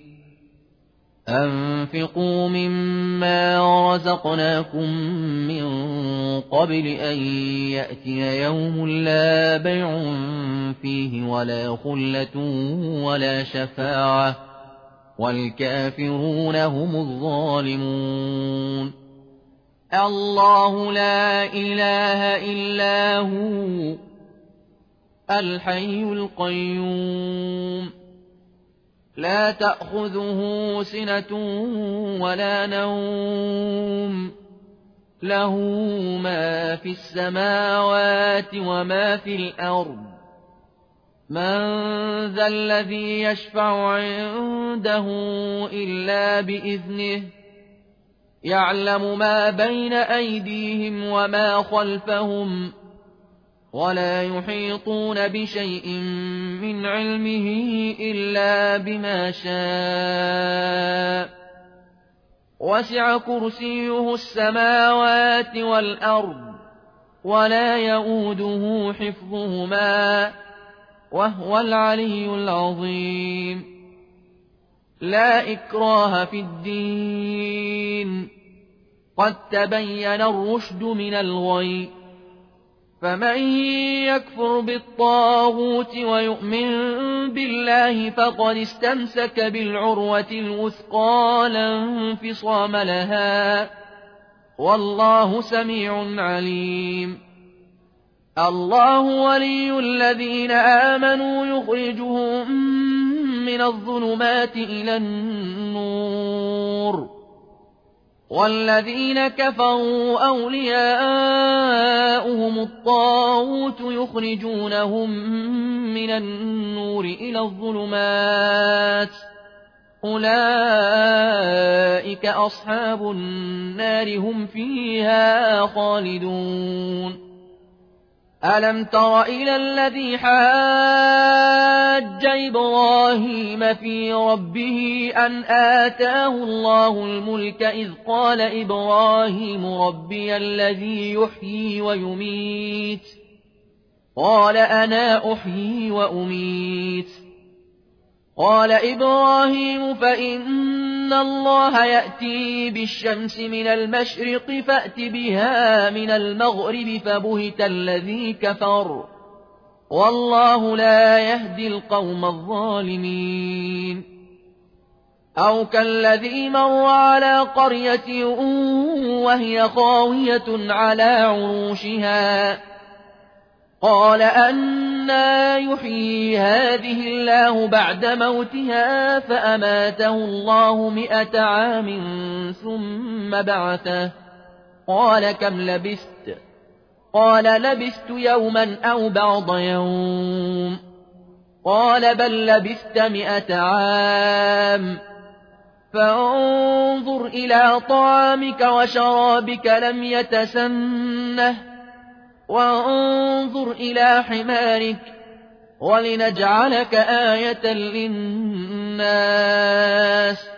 أنفقوا مما رزقناكم من قبل أن يأتي يوم لا بيع فيه ولا خلة ولا شفاعة والكافرون هم الظالمون. الله لا إله إلا هو الحي القيوم لا تأخذه سنة ولا نوم له ما في السماوات وما في الأرض من ذا الذي يشفع عنده إلا بإذنه يعلم ما بين أيديهم وما خلفهم ولا يحيطون بشيء من علمه إلا بما شاء وسع كرسيه السماوات والأرض ولا يؤوده حفظهما وهو العلي العظيم. لا إكراه في الدين قد تبين الرشد من الغي فمن يكفر بالطاغوت ويؤمن بالله فقد استمسك بالعروة الوثقى لا انفصام لها والله سميع عليم. الله ولي الذين آمنوا يخرجهم من الظلمات إلى النور والذين كفروا أولياؤهم الطاغوت يخرجونهم من النور إلى الظلمات أولئك أصحاب النار هم فيها خالدون. ألم تر إلى الذي حاج إبراهيم في ربه أن آتاه الله الملك إذ قال إبراهيم ربي الذي يحيي ويميت قال أنا أحيي وأميت قال إبراهيم فإن الله يأتي بالشمس من المشرق فأت بها من المغرب فبهت الذي كفر والله لا يهدي القوم الظالمين. أو كالذي مر على قرية وهي خاوية على عروشها قال أنى يحيي هذه الله بعد موتها فأماته الله مئة عام ثم بعثه قال كم لبثت قال لبثت يوما أو بعض يوم قال بل لبثت مئة عام فانظر إلى طعامك وشرابك لم يتسنه وانظر إلى حمارك ولنجعلك آية للناس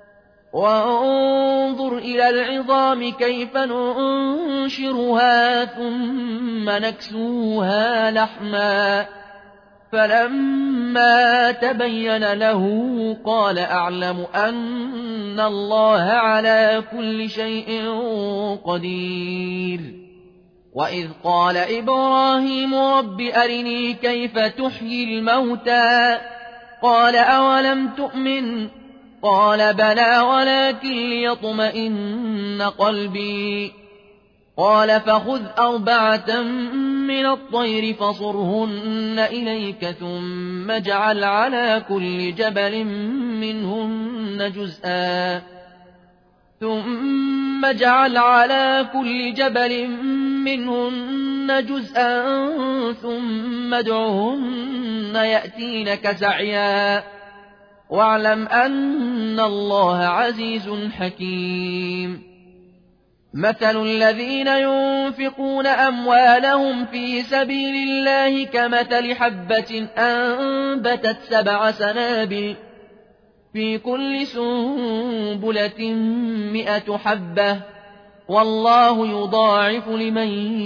وانظر إلى العظام كيف ننشرها ثم نكسوها لحما فلما تبين له قال أعلم أن الله على كل شيء قدير. وإذ قال إبراهيم رب أرني كيف تحيي الموتى قال أولم تؤمن قال بلى ولكن ليطمئن قلبي قال فخذ أربعة من الطير فصرهن إليك ثم اجعل على كل جبل منهن جزءا ثم اجعل على كل جبل منهن جزءا ثم ادعهن يأتينك سعيا واعلم أن الله عزيز حكيم. مثل الذين ينفقون أموالهم في سبيل الله كمثل حبة أنبتت سبع سنابل في كل سنبلة مئة حبة والله يضاعف لمن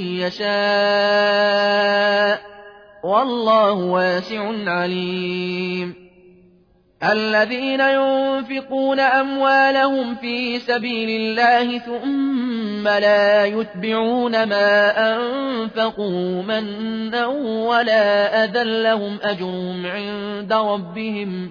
يشاء والله واسع عليم. الذين ينفقون أموالهم في سبيل الله ثم لا يتبعون ما أنفقوا منا ولا أذى لهم أجرهم عند ربهم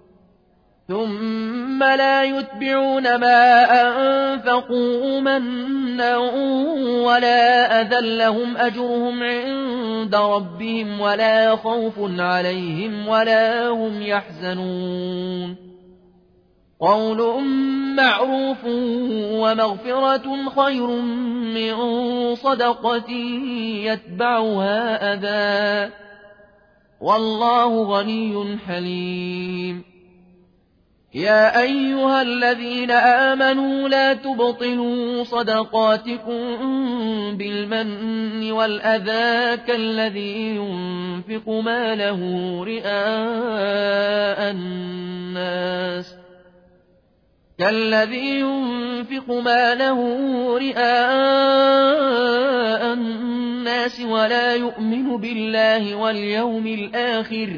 ثم لا يتبعون ما أنفقوا منا ولا أذى لهم أجرهم عند ربهم ولا خوف عليهم ولا هم يحزنون. قول معروف ومغفرة خير من صدقة يتبعها أذى والله غني حليم. يا أيها الذين آمنوا لا تبطلوا صدقاتكم بالمن والأذى كالذي ينفق ماله رئاء الناس كالذي ينفق ماله رئاء الناس ولا يؤمن بالله واليوم الآخر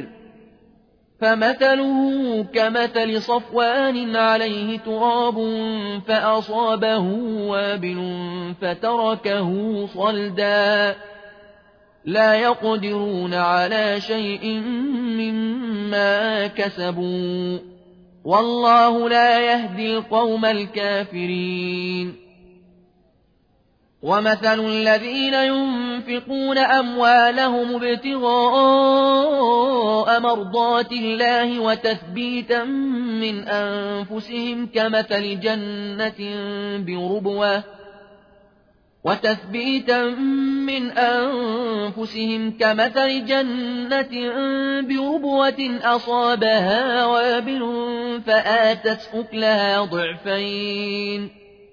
فمثله كمثل صفوان عليه تراب فأصابه وابل فتركه صلدا لا يقدرون على شيء مما كسبوا والله لا يهدي القوم الكافرين. ومثل الذين ينفقون أموالهم ابتغاء مرضات الله وتثبيتا من أنفسهم كمثل جنة بربوة وتثبيتا من أنفسهم كمثل جنة بربوة أصابها وابل فآتت أكلها ضعفين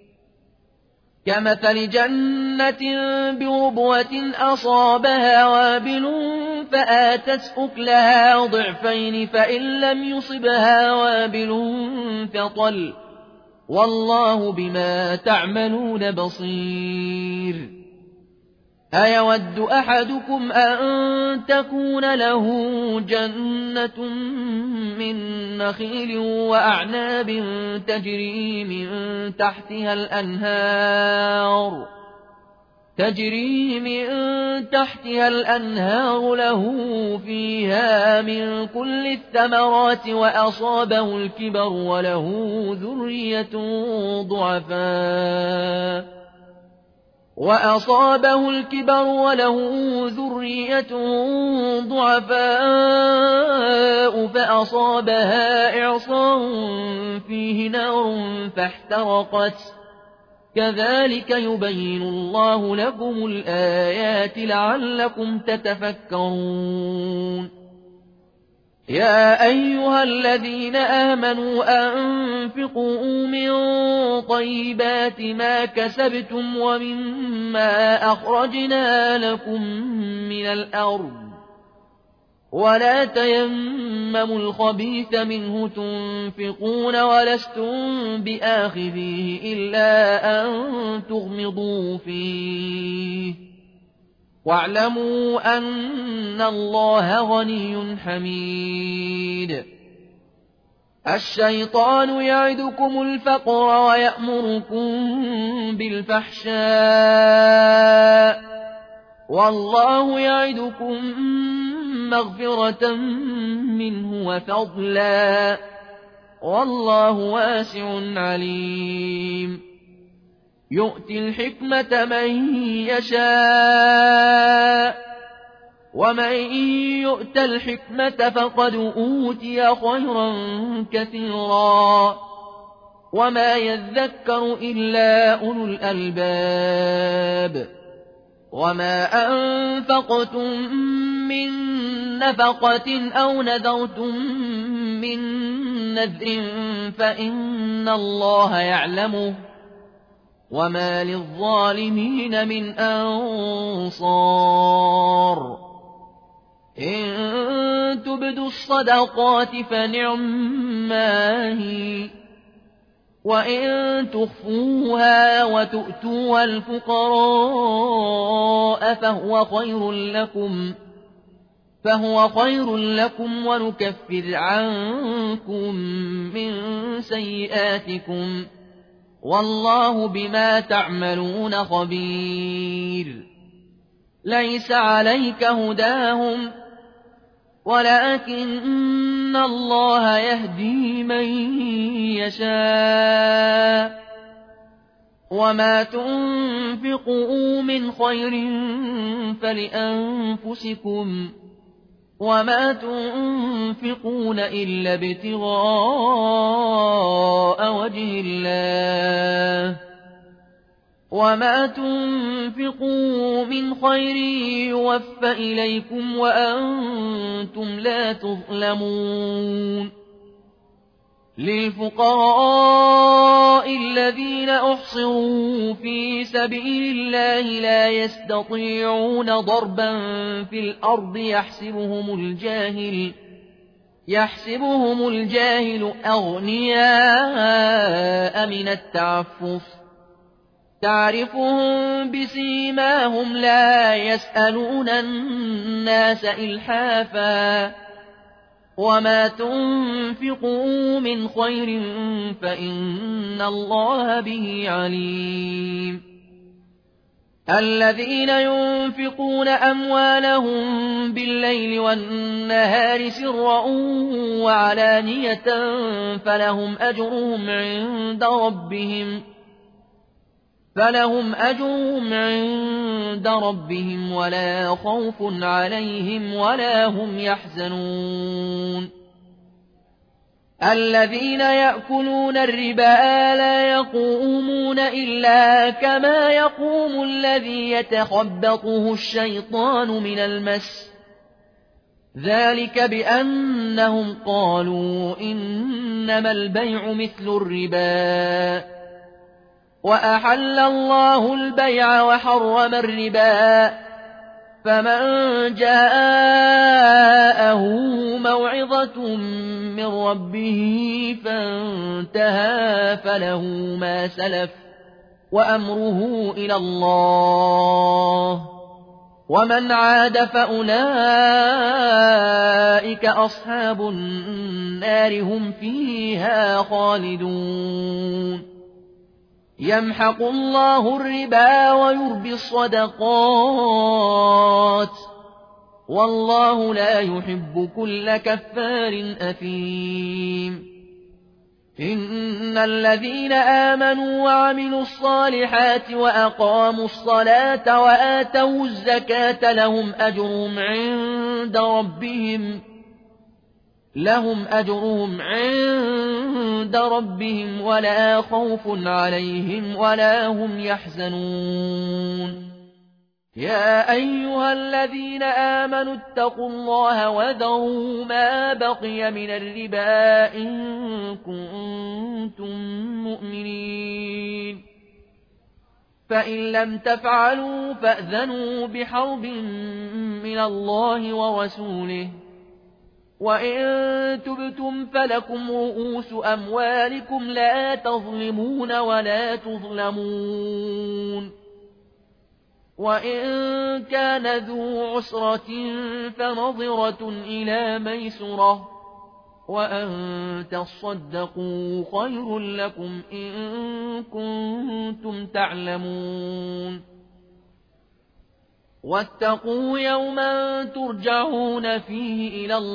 كمثل جنة بربوة أصابها وابل فآتت أكلها ضعفين فإن لم يصبها وابل فطل والله بما تعملون بصير. أيود أحدكم أن تكون له جنة من نخيل وأعناب تجري من تحتها الأنهار تجري من تحتها الأنهار له فيها من كل الثمرات وأصابه الكبر وله ذرية ضعفاء وأصابه الكبر وله ذرية ضعفاء فأصابها إعصار فيه نار فاحترقت كذلك يبين الله لكم الآيات لعلكم تتفكرون. يا أيها الذين آمنوا أنفقوا من طيبات ما كسبتم ومما أخرجنا لكم من الأرض ولا تيمموا الخبيث منه تنفقون ولستم بآخذيه إلا أن تغمضوا فيه واعلموا أن الله غني حميد. الشيطان يعدكم الفقر ويأمركم بالفحشاء والله يعدكم مغفرة منه وفضلا والله واسع عليم. يؤتي الحكمة من يشاء ومن يؤت الحكمة فقد أوتي خيرا كثيرا وما يذكر إلا أولو الألباب. وما أنفقتم من نفقة أو نذرتم من نذر فإن الله يعلمه وما للظالمين من أنصار إن تبدوا الصدقات فنعما هي وإن تخفوها وتؤتوها الفقراء فهو خير لكم فهو خير لكم ونكفر عنكم من سيئاتكم والله بما تعملون خبير ليس عليك هداهم ولكن الله يهدي من يشاء وما تنفقوا من خير فلأنفسكم وما تنفقون إلا ابتغاء وجه الله وما تنفقوا من خير يوفى إليكم وأنتم لا تظلمون للفقراء الذين أحصروا في سبيل الله لا يستطيعون ضربا في الأرض يحسبهم الجاهل يحسبهم الجاهل أغنياء من التعفف تعرفهم بسيماهم لا يسألون الناس إلحافا وما تنفقوا من خير فإن الله به عليم الذين ينفقون أموالهم بالليل والنهار سرا وعلانية فلهم أجرهم عند ربهم فلهم أجرهم عند ربهم ولا خوف عليهم ولا هم يحزنون الذين يأكلون الربا لا يقومون إلا كما يقوم الذي يتخبطه الشيطان من المس ذلك بأنهم قالوا إنما البيع مثل الربا وأحل الله البيع وحرم الربا فمن جاءه موعظة من ربه فانتهى فله ما سلف وأمره إلى الله ومن عاد فأولئك أصحاب النار هم فيها خالدون يمحق الله الربا ويربي الصدقات والله لا يحب كل كفار أثيم إن الذين آمنوا وعملوا الصالحات وأقاموا الصلاة وآتوا الزكاة لهم أجرهم عند ربهم لهم أجرهم عند ربهم ولا خوف عليهم ولا هم يحزنون يا أيها الذين آمنوا اتقوا الله وذروا ما بقي من الربا إن كنتم مؤمنين فإن لم تفعلوا فأذنوا بحرب من الله ورسوله وإن تبتم فلكم رؤوس أموالكم لا تظلمون ولا تظلمون وإن كان ذو عسرة فنظرة إلى ميسرة وأن تصدقوا خير لكم إن كنتم تعلمون واتقوا يوما ترجعون فيه إلى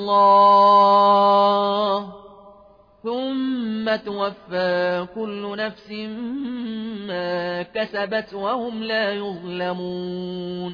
الله ثم توفى كل نفس ما كسبت وهم لا يظلمون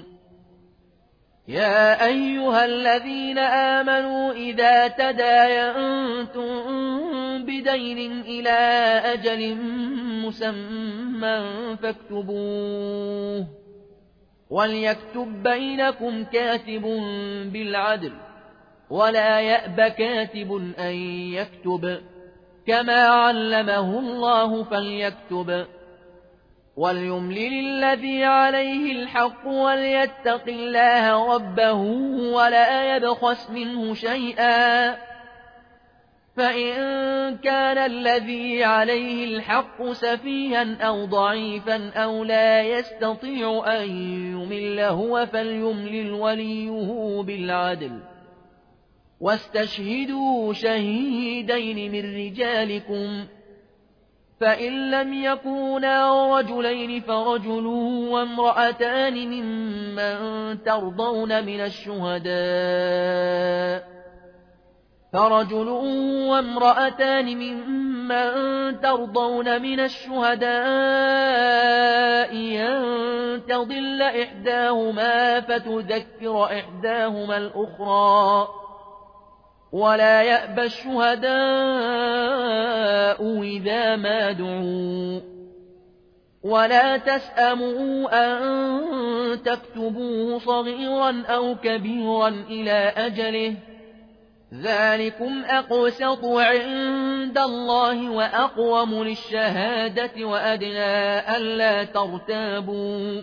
يا أيها الذين آمنوا إذا تداينتم بدين إلى أجل مسمى فاكتبوه وليكتب بينكم كاتب بالعدل ولا يأب كاتب أن يكتب كما علمه الله فليكتب وليملل الذي عليه الحق وليتق الله ربه ولا يبخس منه شيئا فإن كان الذي عليه الحق سفيها أو ضعيفا أو لا يستطيع أن يمل هو فليملل وليه بالعدل واستشهدوا شهيدين من رجالكم فإن لم يكونا رجلين فرجل وامرأتان ممن ترضون من الشهداء فرجل وامرأتان ممن ترضون من الشهداء أن تضل إحداهما فتذكر إحداهما الأخرى ولا يأبى الشهداء إذا ما دعوا ولا تسأموا أن تكتبوه صغيرا أو كبيرا إلى أجله ذلكم أقسط عند الله وأقوم للشهادة وأدنى ألا ترتابوا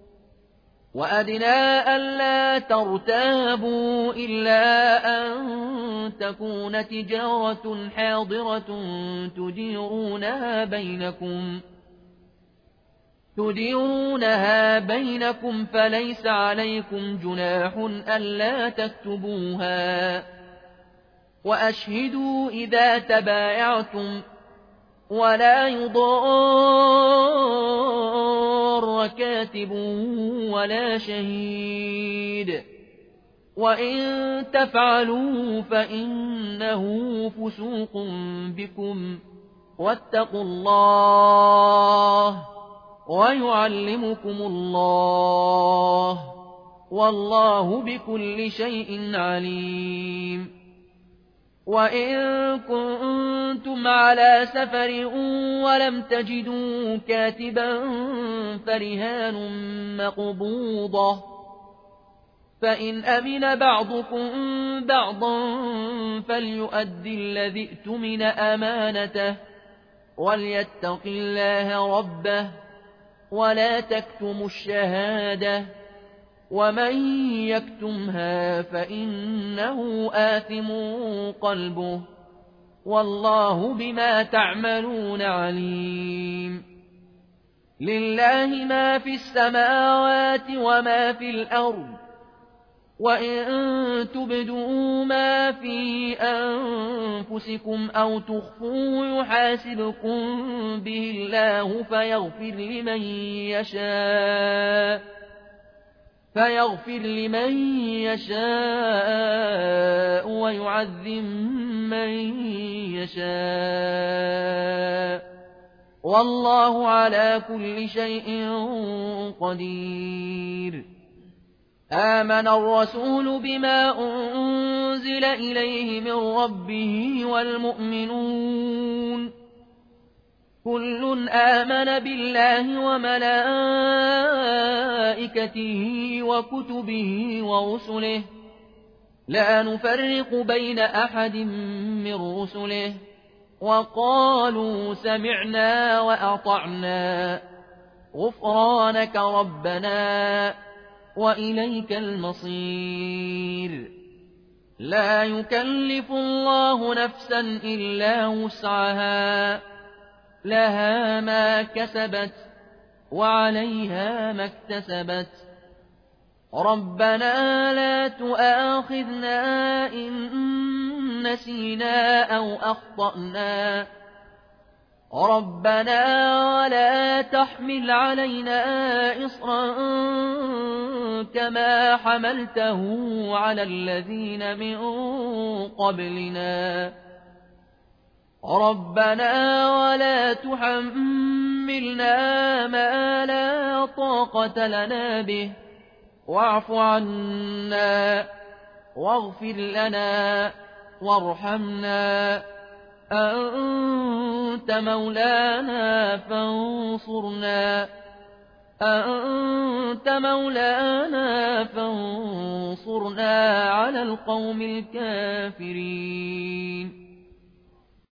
وأدنى ألا ترتابوا إلا أن تكون تجارة حاضرة تديرونها بينكم تديرونها بينكم فليس عليكم جناح ألا تكتبوها وأشهدوا إذا تبايعتم ولا يضار كاتب ولا شهيد وإن تفعلوا فإنه فسوق بكم واتقوا الله ويعلمكم الله والله بكل شيء عليم وإن كنتم على سفر ولم تجدوا كاتبا فرهان مقبوضة فإن أمن بعضكم بعضا فليؤدي الذي ائتمن أمانته وليتق الله ربه ولا تكتموا الشهادة ومن يكتمها فإنه آثم قلبه والله بما تعملون عليم لله ما في السماوات وما في الأرض وإن تبدوا ما في أنفسكم أو تخفوا يحاسبكم به الله فيغفر لمن يشاء فيغفر لمن يشاء ويعذب من يشاء والله على كل شيء قدير آمن الرسول بما أنزل إليه من ربه والمؤمنون كل آمن بالله وملائكته وكتبه ورسله لا نفرق بين أحد من رسله وقالوا سمعنا وأطعنا غفرانك ربنا وإليك المصير لا يكلف الله نفسا إلا وسعها لها ما كسبت وعليها ما اكتسبت ربنا لا تؤاخذنا إن نسينا أو أخطأنا ربنا ولا تحمل علينا إصرا كما حملته على الذين من قبلنا ربنا ولا تحملنا ما لا طاقة لنا به واعف عنا واغفر لنا وارحمنا أنت مولانا فانصرنا أنت مولانا فانصرنا على القوم الكافرين